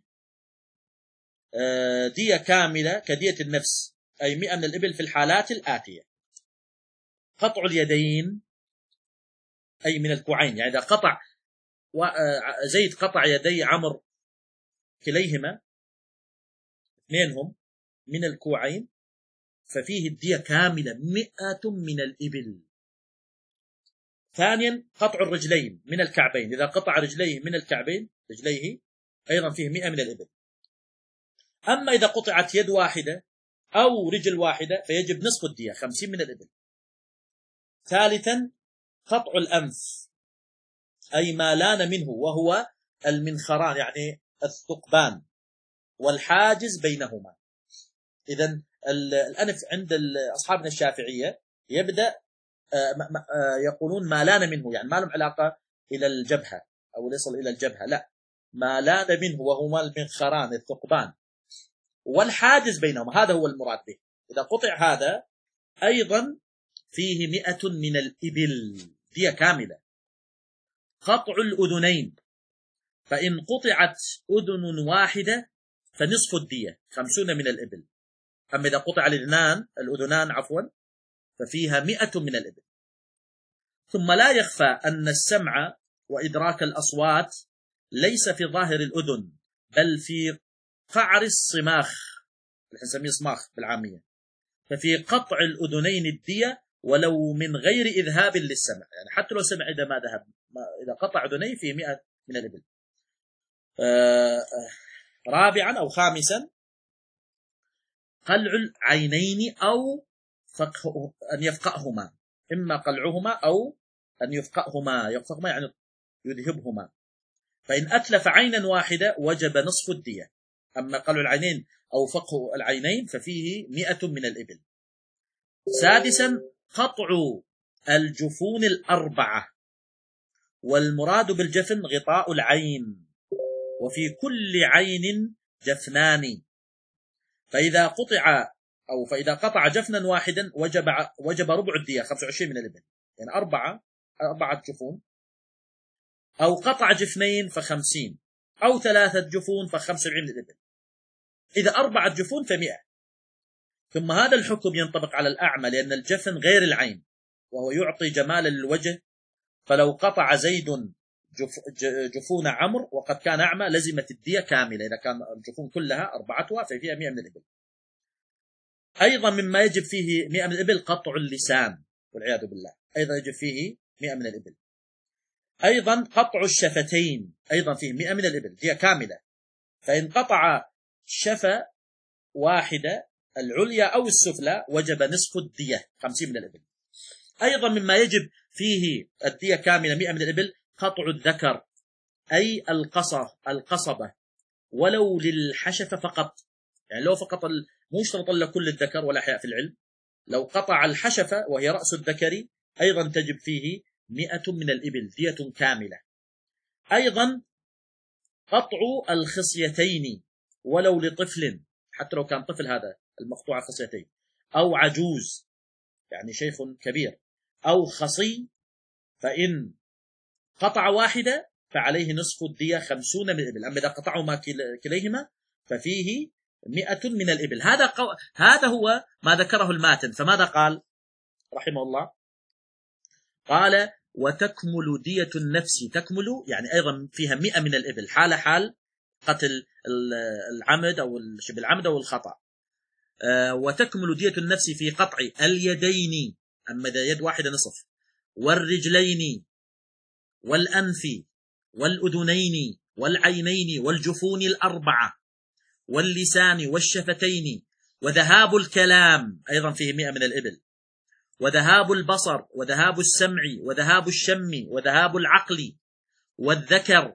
دية كاملة كدية النفس، أي مئة من الإبل في الحالات الآتية: قطع اليدين أي من الكوعين، يعني إذا قطع زيد قطع يدي عمرو كليهما اثنينهم من الكوعين ففيه الدية كاملة مئة من الإبل. ثانيا قطع الرجلين من الكعبين، إذا قطع رجليه من الكعبين رجليه أيضا فيه مئة من الإبل. أما إذا قطعت يد واحدة أو رجل واحدة فيجب نصف الدية خمسين من الإبل. ثالثا قطع الأنف أي ما لان منه، وهو المنخران يعني الثقبان والحاجز بينهما. إذن الأنف عند أصحابنا الشافعية يبدأ يقولون ما لان منه، يعني ما له علاقة إلى الجبهة أو يصل إلى الجبهة، لا، ما لان منه وهما المنخران الثقبان والحاجز بينهما، هذا هو المراد به. إذا قطع هذا أيضا فيه مئة من الإبل دية كاملة. قطع الأذنين، فإن قطعت أذن واحدة فنصف الدية خمسون من الإبل. أما إذا قطع الأذنان الأذنان عفوا ففيها مئة من الإبل. ثم لا يخفى أن السمع وإدراك الأصوات ليس في ظاهر الأذن بل في قعر الصماخ، نحن نسميه صماخ بالعامية. ففي قطع الأذنين الدية ولو من غير إذهاب للسمع، يعني حتى لو سمع إذا ما ذهب، إذا قطع أذنيه فيه مئة من الإبل. آه رابعا أو خامسا قلع العينين أو فقه أن يفقأهما، إما قلعهما أو أن يفقأهما. يفقأهما يعني يذهبهما. فإن أتلف عينا واحدة وجب نصف الدية. أما قلع العينين أو فقه العينين ففيه مئة من الإبل. سادسا قطع الجفون الأربعة، والمراد بالجفن غطاء العين، وفي كل عين جفنان. فإذا قطع أو فإذا قطع جفنا واحدا وجب وجب ربع الدية خمسة وعشرين من الإبل، يعني أربعة أربعة جفون. أو قطع جفنين فخمسين، أو ثلاثة جفون فخمسة وسبعين من الإبل. إذا أربعة جفون فمئة. ثم هذا الحكم ينطبق على الأعمى لأن الجفن غير العين وهو يعطي جمال للوجه. فلو قطع زيد جف جفون عمرو وقد كان أعمى لزمت الدية كاملة. إذا كان الجفون كلها أربعتها ففيها مئة من الإبل. أيضا مما يجب فيه مئة من الإبل قطع اللسان والعياذ بالله، أيضا يجب فيه مئة من الإبل. أيضا قطع الشفتين أيضا فيه مئة من الإبل دية كاملة. فإن قطع شفة واحدة العليا أو السفلى وجب نصف الدية خمسين من الإبل. أيضا مما يجب فيه الدية كاملة مئة من الإبل قطع الذكر أي القصة القصبة ولو للحشفة فقط، يعني لو فقط مو شرط لكل الذكر ولا حياء في العلم. لو قطع الحشفة وهي رأس الذكر أيضا تجب فيه مئة من الإبل دية كاملة. أيضا قطع الخصيتين ولو لطفل، حتى لو كان طفل هذا المقطوع خصيتين، أو عجوز يعني شيخ كبير، أو خصي، فإن قطع واحدة فعليه نصف الدية خمسون من الإبل. أما إذا قطعهما كليهما ففيه مئة من الإبل. هذا قو... هذا هو ما ذكره الماتن. فماذا قال رحمه الله؟ قال وتكمل دية النفس، تكمل يعني أيضا فيها مئة من الإبل حال حال قتل العمد أو شبه العمد أو الخطأ. وتكمل دية النفس في قطع اليدين، أما إذا يد واحدة نصف، والرجلين والأنف والأذنين والعينين والجفون الأربعة واللسان والشفتين، وذهاب الكلام أيضا فيه مئة من الإبل، وذهاب البصر وذهاب السمع وذهاب الشم وذهاب العقل والذكر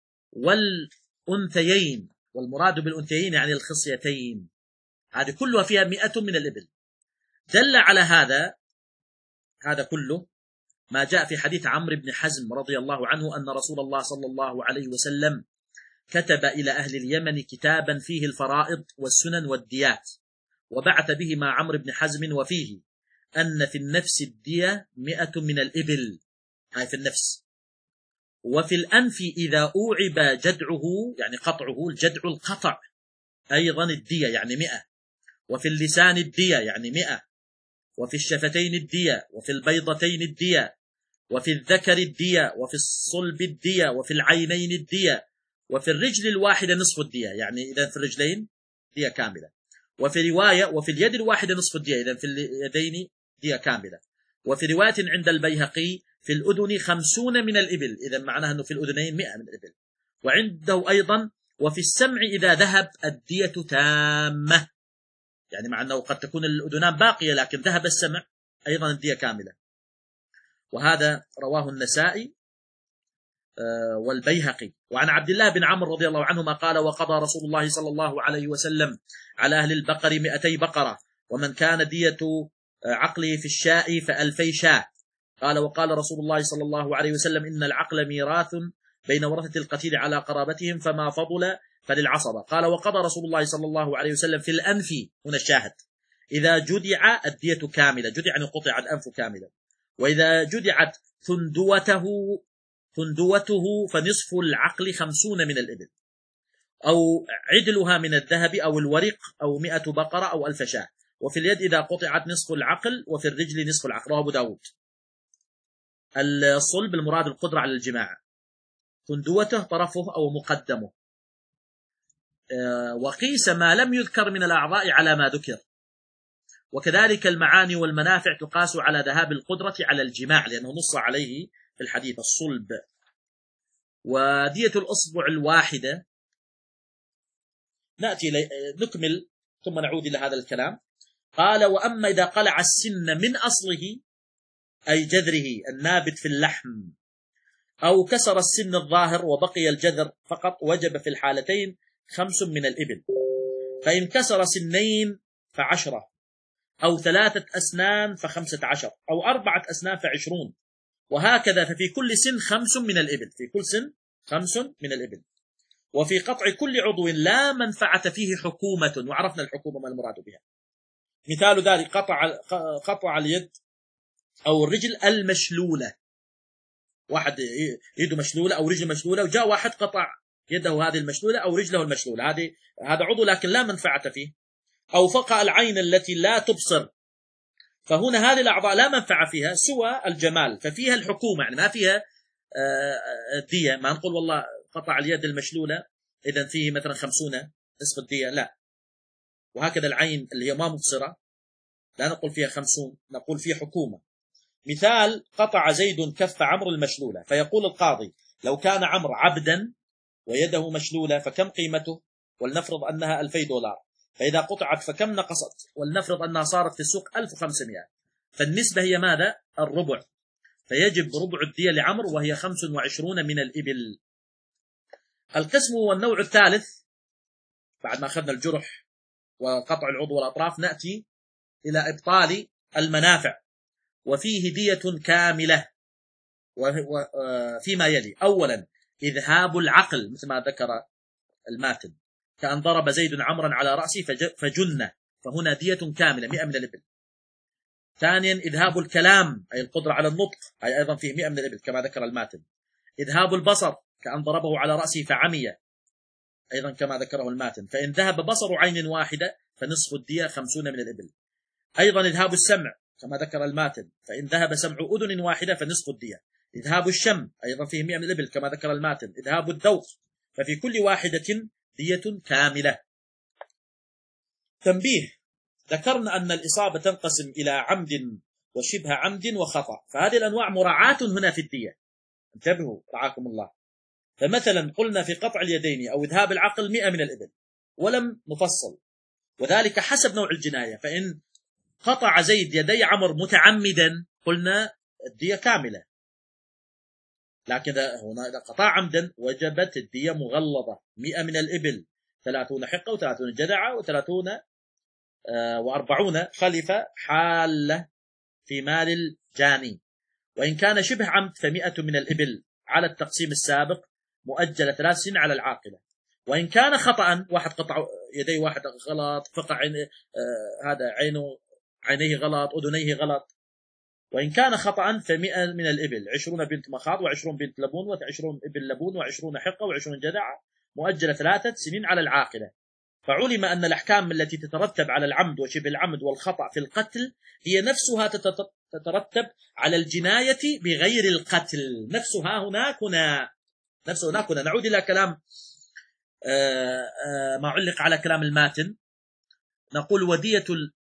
والأنثيين، والمراد بالأنثيين يعني الخصيتين، هذه كلها فيها مئة من الإبل. دل على هذا هذا كله ما جاء في حديث عمرو بن حزم رضي الله عنه أن رسول الله صلى الله عليه وسلم كتب إلى أهل اليمن كتابا فيه الفرائض والسنن والديات، وبعث به مع عمرو بن حزم، وفيه أن في النفس الدية مئة من الإبل، هاي في النفس. وفي الأنف إذا أوعب جدعه يعني قطعه، الجدع القطع أيضا الدية يعني مئة. وفي اللسان الدية يعني مئة. وفي الشفتين الدية، وفي البيضتين الدية، وفي الذكر الدية، وفي الصلب الدية، وفي العينين الدية، وفي الرجل الواحدة نصف الدية، يعني إذا في الرجلين دية كاملة. وفي رواية وفي اليد الواحدة نصف الدية، إذا في اليدين دية كاملة. وفي رواية عند البيهقي في الأذن خمسون من الإبل، إذا معناها أنه في الأذنين مئة من الإبل. وعنده أيضا وفي السمع إذا ذهب الدية تامة، يعني مع أنه قد تكون الأذنان باقية لكن ذهب السمع أيضا الدية كاملة. وهذا رواه النسائي والبيهقي. وعن عبد الله بن عمرو رضي الله عنهما قال: وقضى رسول الله صلى الله عليه وسلم على أهل البقر مئتي بقرة، ومن كان دية عقله في الشاء فألفي شاء. قال: وقال رسول الله صلى الله عليه وسلم: إن العقل ميراث بين ورثة القتيل على قرابتهم، فما فضل فللعصبة. قال: وقضى رسول الله صلى الله عليه وسلم في الأنف، هنا الشاهد، إذا جدع الدية كاملة، جدع يعني قطع الأنف كاملة. وإذا جدعت ثندوته ثندوته فنصف العقل خمسون من الإبل، أو عدلها من الذهب أو الورق، أو مئة بقرة أو ألف شاة. وفي اليد إذا قطعت نصف العقل، وفي الرجل نصف العقل. رواه أبو داود. الصلب المراد القدرة على الجماع، ثندوته طرفه أو مقدمه. وقيس ما لم يذكر من الأعضاء على ما ذكر. وكذلك المعاني والمنافع تقاس على ذهاب القدرة على الجماع، لأنه نص عليه في الحديث الصلب. ودية الأصبع الواحدة نأتي نكمل ثم نعود إلى هذا الكلام. قال: وأما إذا قلع السن من أصله، أي جذره النابت في اللحم، أو كسر السن الظاهر وبقي الجذر فقط، وجب في الحالتين خمس من الإبل. فإن كسر سنين فعشرة، أو ثلاثة أسنان فخمسة عشر، أو أربعة أسنان فعشرون، وهكذا. ففي كل سن خمس من الإبل، في كل سن خمس من الإبل. وفي قطع كل عضو لا منفعة فيه حكومة، وعرفنا الحكومة ما المراد بها. مثال ذلك قطع قطع اليد أو الرجل المشلولة، واحد يده مشلولة أو رجل مشلولة، وجاء واحد قطع يده هذه المشلولة أو رجله المشلولة، هذه هذا عضو لكن لا منفعة فيه. أو فقع العين التي لا تبصر، فهنا هذه الأعضاء لا منفعة فيها سوى الجمال، ففيها الحكومة، يعني ما فيها الدية. ما نقول والله قطع اليد المشلولة إذن فيه مثلا خمسون نصف الدية، لا. وهكذا العين اللي هي ما مبصرة لا نقول فيها خمسون، نقول فيها حكومة. مثال: قطع زيد كف عمرو المشلولة، فيقول القاضي: لو كان عمرو عبدا ويده مشلولة فكم قيمته؟ ولنفرض أنها ألفي دولار، فإذا قطعت فكم نقصت؟ ولنفرض أنها صارت في السوق ألف وخمسمائة، فالنسبة هي ماذا؟ الربع، فيجب ربع الدية لعمرو وهي خمس وعشرون من الإبل. القسم هو النوع الثالث، بعد ما أخذنا الجرح وقطع العضو والأطراف نأتي إلى إبطال المنافع، وفيه دية كاملة وفيما يلي: أولا إذهاب العقل مثل ما ذكر الماتن، كأن ضرب زيد عمرا على رأسه فجن، فهنا دية كاملة مئة من الإبل. ثانيا إذهاب الكلام، أي القدرة على النطق، أي أيضا فيه مئة من الإبل كما ذكر الماتن. إذهاب البصر، كأن ضربه على رأسه فعمي، أيضا كما ذكره الماتن. فإن ذهب بصر عين واحدة فنصف الدية خمسون من الإبل. أيضا إذهاب السمع كما ذكر الماتن، فإن ذهب سمع أذن واحدة فنصف الدية. إذهاب الشم أيضا فيه مئة من الإبل كما ذكر الماتن. إذهاب الذوق، ففي كل واحدة دية كاملة. تنبيه: ذكرنا أن الإصابة تنقسم إلى عمد وشبه عمد وخطأ، فهذه الأنواع مراعاة هنا في الدية، انتبهوا رعاكم الله. فمثلا قلنا في قطع اليدين أو إذهاب العقل مئة من الإبل ولم نفصل، وذلك حسب نوع الجناية. فإن قطع زيد يدي عمر متعمدا قلنا الدية كاملة، لكن هنا إذا قطع عمدا وجبت الدية مغلظة، مئة من الإبل، ثلاثون حقة وثلاثون جدعة وثلاثون آه وأربعون خلفة حالة في مال الجاني. وإن كان شبه عمد فمئة من الإبل على التقسيم السابق مؤجلة ثلاث سنين على العاقلة. وإن كان خطأ، واحد قطع يدي واحد غلط، فقع عين آه هذا عينه عينيه غلط، أذنيه غلط. وإن كان خطأ فمئة من الإبل، عشرون بنت مخاض وعشرون بنت لبون وعشرون إبل لبون وعشرون حقة وعشرون جدعة مؤجلة ثلاثة سنين على العاقلة. فعلم أن الأحكام التي تترتب على العمد وشبه العمد والخطأ في القتل هي نفسها تترتب على الجناية بغير القتل، نفسها هناك هنا نفسه هناك هنا. نعود إلى كلام آآ آآ ما علق على كلام الماتن. نقول: ودية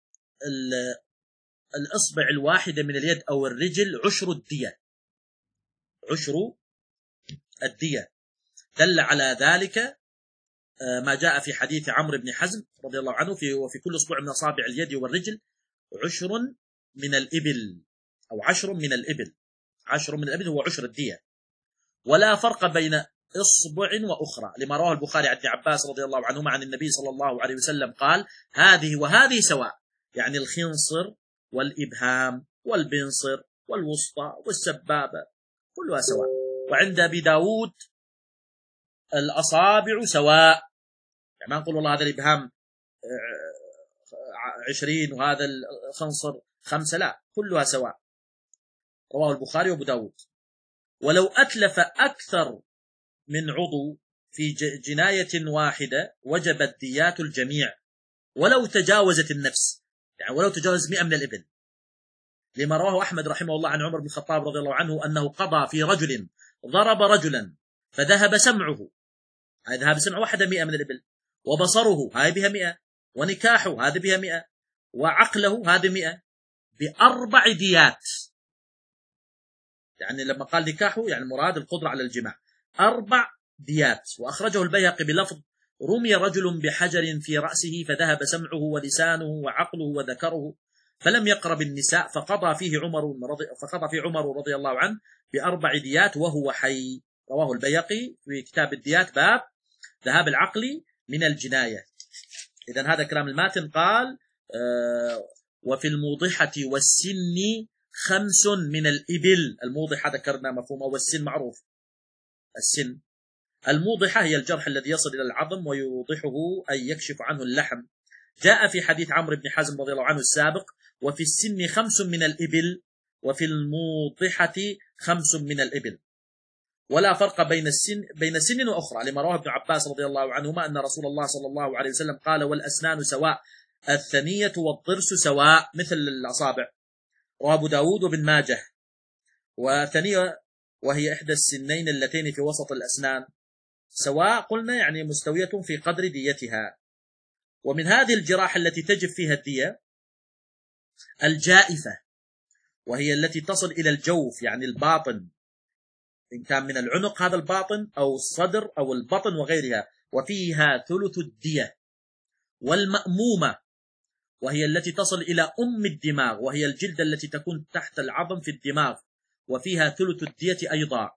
الإصبع الواحدة من اليد أو الرجل عشر الدية، عشر الدية. دل على ذلك ما جاء في حديث عمرو بن حزم رضي الله عنه في وفي كل أصبع من أصابع اليد والرجل عشر من الإبل أو عشر من الإبل. عشر من الإبل هو عشر الدية، ولا فرق بين إصبع وأخرى، لما رواه البخاري عن ابن عباس رضي الله عنهما عن النبي صلى الله عليه وسلم قال: هذه وهذه سواء، يعني الخنصر والإبهام والبنصر والوسطى والسبابة كلها سواء. وعند أبي داود الأصابع سواء، يعني ما نقول والله هذا الإبهام عشرين وهذا الخنصر خمسة، لا، كلها سواء. رواه البخاري وأبو داود. ولو أتلف أكثر من عضو في جناية واحدة وجبت ديات الجميع ولو تجاوزت النفس، يعني ولو تجاوز مئة من الإبل، لما رواه أحمد رحمه الله عن عمر بن الخطاب رضي الله عنه أنه قضى في رجل ضرب رجلا فذهب سمعه، هذا ذهب سمعه واحدة مئة من الإبل، وبصره هذه بها مئة، ونكاحه هذا بها مئة، وعقله هذا مئة، بأربع ديات. يعني لما قال نكاحه يعني مراد القدرة على الجماع، أربع ديات. وأخرجه البيهقي بلفظ: رمي رجل بحجر في رأسه فذهب سمعه ولسانه وعقله وذكره فلم يقرب النساء فقضى فيه عمر رضي فقضى فيه عمر رضي الله عنه بأربع ديات وهو حي. رواه البيهقي في كتاب الديات باب ذهاب العقل من الجناية. إذن هذا كلام الماتن. قال: آه وفي الموضحة والسن خمس من الإبل. الموضحة ذكرنا مفهومه، والسن معروف. السن الموضحة هي الجرح الذي يصل إلى العظم ويوضحه أي يكشف عنه اللحم. جاء في حديث عمرو بن حزم رضي الله عنه السابق: وفي السن خمس من الإبل، وفي الموضحة خمس من الإبل. ولا فرق بين السن بين سن وأخرى، لما رواه ابن عباس رضي الله عنهما أن رسول الله صلى الله عليه وسلم قال: والأسنان سواء، الثنية والضرس سواء مثل الأصابع. رواه أبو داود وابن ماجه. وثنية وهي إحدى السنين اللتين في وسط الأسنان سواء، قلنا يعني مستوية في قدر ديتها. ومن هذه الجراح التي تجب فيها الدية الجائفة، وهي التي تصل إلى الجوف يعني الباطن، إن كان من العنق هذا الباطن أو الصدر أو البطن وغيرها، وفيها ثلث الدية. والمأمومة وهي التي تصل إلى أم الدماغ، وهي الجلدة التي تكون تحت العظم في الدماغ، وفيها ثلث الدية أيضا.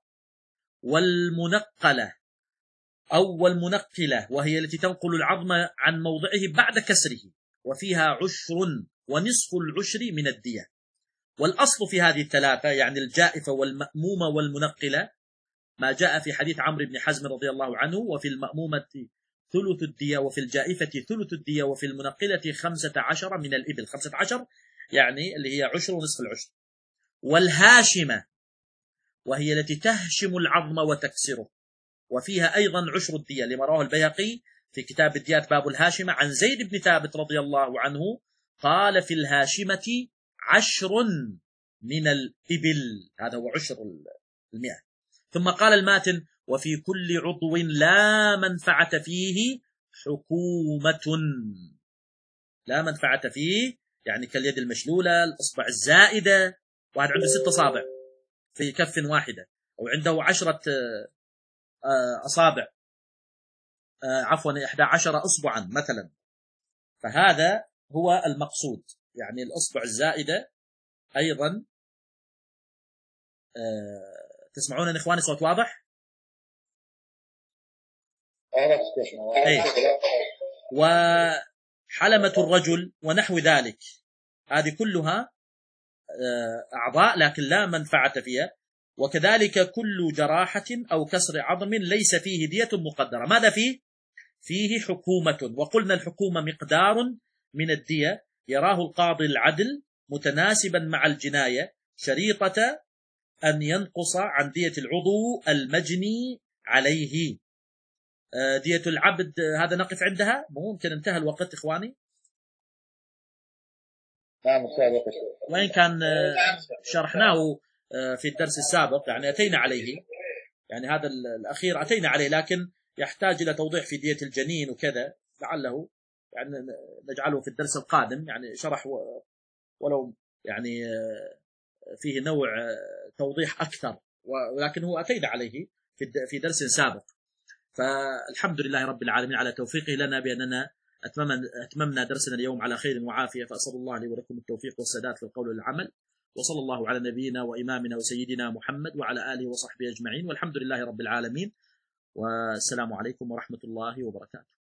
والمنقلة أو المنقلة وهي التي تنقل العظم عن موضعه بعد كسره، وفيها عشر ونصف العشر من الدية. والأصل في هذه الثلاثة يعني الجائفة والمأمومة والمنقلة ما جاء في حديث عمرو بن حزم رضي الله عنه: وفي المأمومة ثلث الدية، وفي الجائفة ثلث الدية، وفي المنقلة خمسة عشر من الإبل. خمسة عشر يعني اللي هي عشر ونصف العشر. والهاشمة وهي التي تهشم العظم وتكسره، وفيها أيضا عشر الدية، لما رواه البيهقي في كتاب الديات باب الهاشمة عن زيد بن ثابت رضي الله عنه قال: في الهاشمة عشر من الإبل، هذا هو عشر المئة. ثم قال الماتن: وفي كل عضو لا منفعة فيه حكومة. لا منفعة فيه يعني كاليد المشلولة، الإصبع الزائدة، واحد عنده ست أصابع في كف واحدة، أو عنده عشرة أصابع، عفوا إحدى عشر أصبعا مثلا، فهذا هو المقصود. يعني الأصبع الزائدة أيضا. تسمعون إخواني صوت واضح؟ أي. وحلمة الرجل ونحو ذلك، هذه كلها أعضاء لكن لا منفعة فيها. وكذلك كل جراحة أو كسر عظم ليس فيه دية مقدرة. ماذا فيه؟ فيه حكومة. وقلنا الحكومة مقدار من الدية يراه القاضي العدل متناسبا مع الجناية، شريطة أن ينقص عن دية العضو المجني عليه. دية العبد هذا نقف عندها، ممكن انتهى الوقت إخواني. وإن كان شرحناه في الدرس السابق، يعني أتينا عليه، يعني هذا الأخير أتينا عليه، لكن يحتاج إلى توضيح في دية الجنين وكذا، لعله يعني نجعله في الدرس القادم، يعني شرح ولو يعني فيه نوع توضيح أكثر، ولكن هو أتينا عليه في درس سابق. فالحمد لله رب العالمين على توفيقه لنا بأننا أتممنا درسنا اليوم على خير وعافية، فأسأل الله لي ولكم التوفيق والسداد في القول والعمل، وصلى الله على نبينا وإمامنا وسيدنا محمد وعلى آله وصحبه أجمعين، والحمد لله رب العالمين، والسلام عليكم ورحمة الله وبركاته.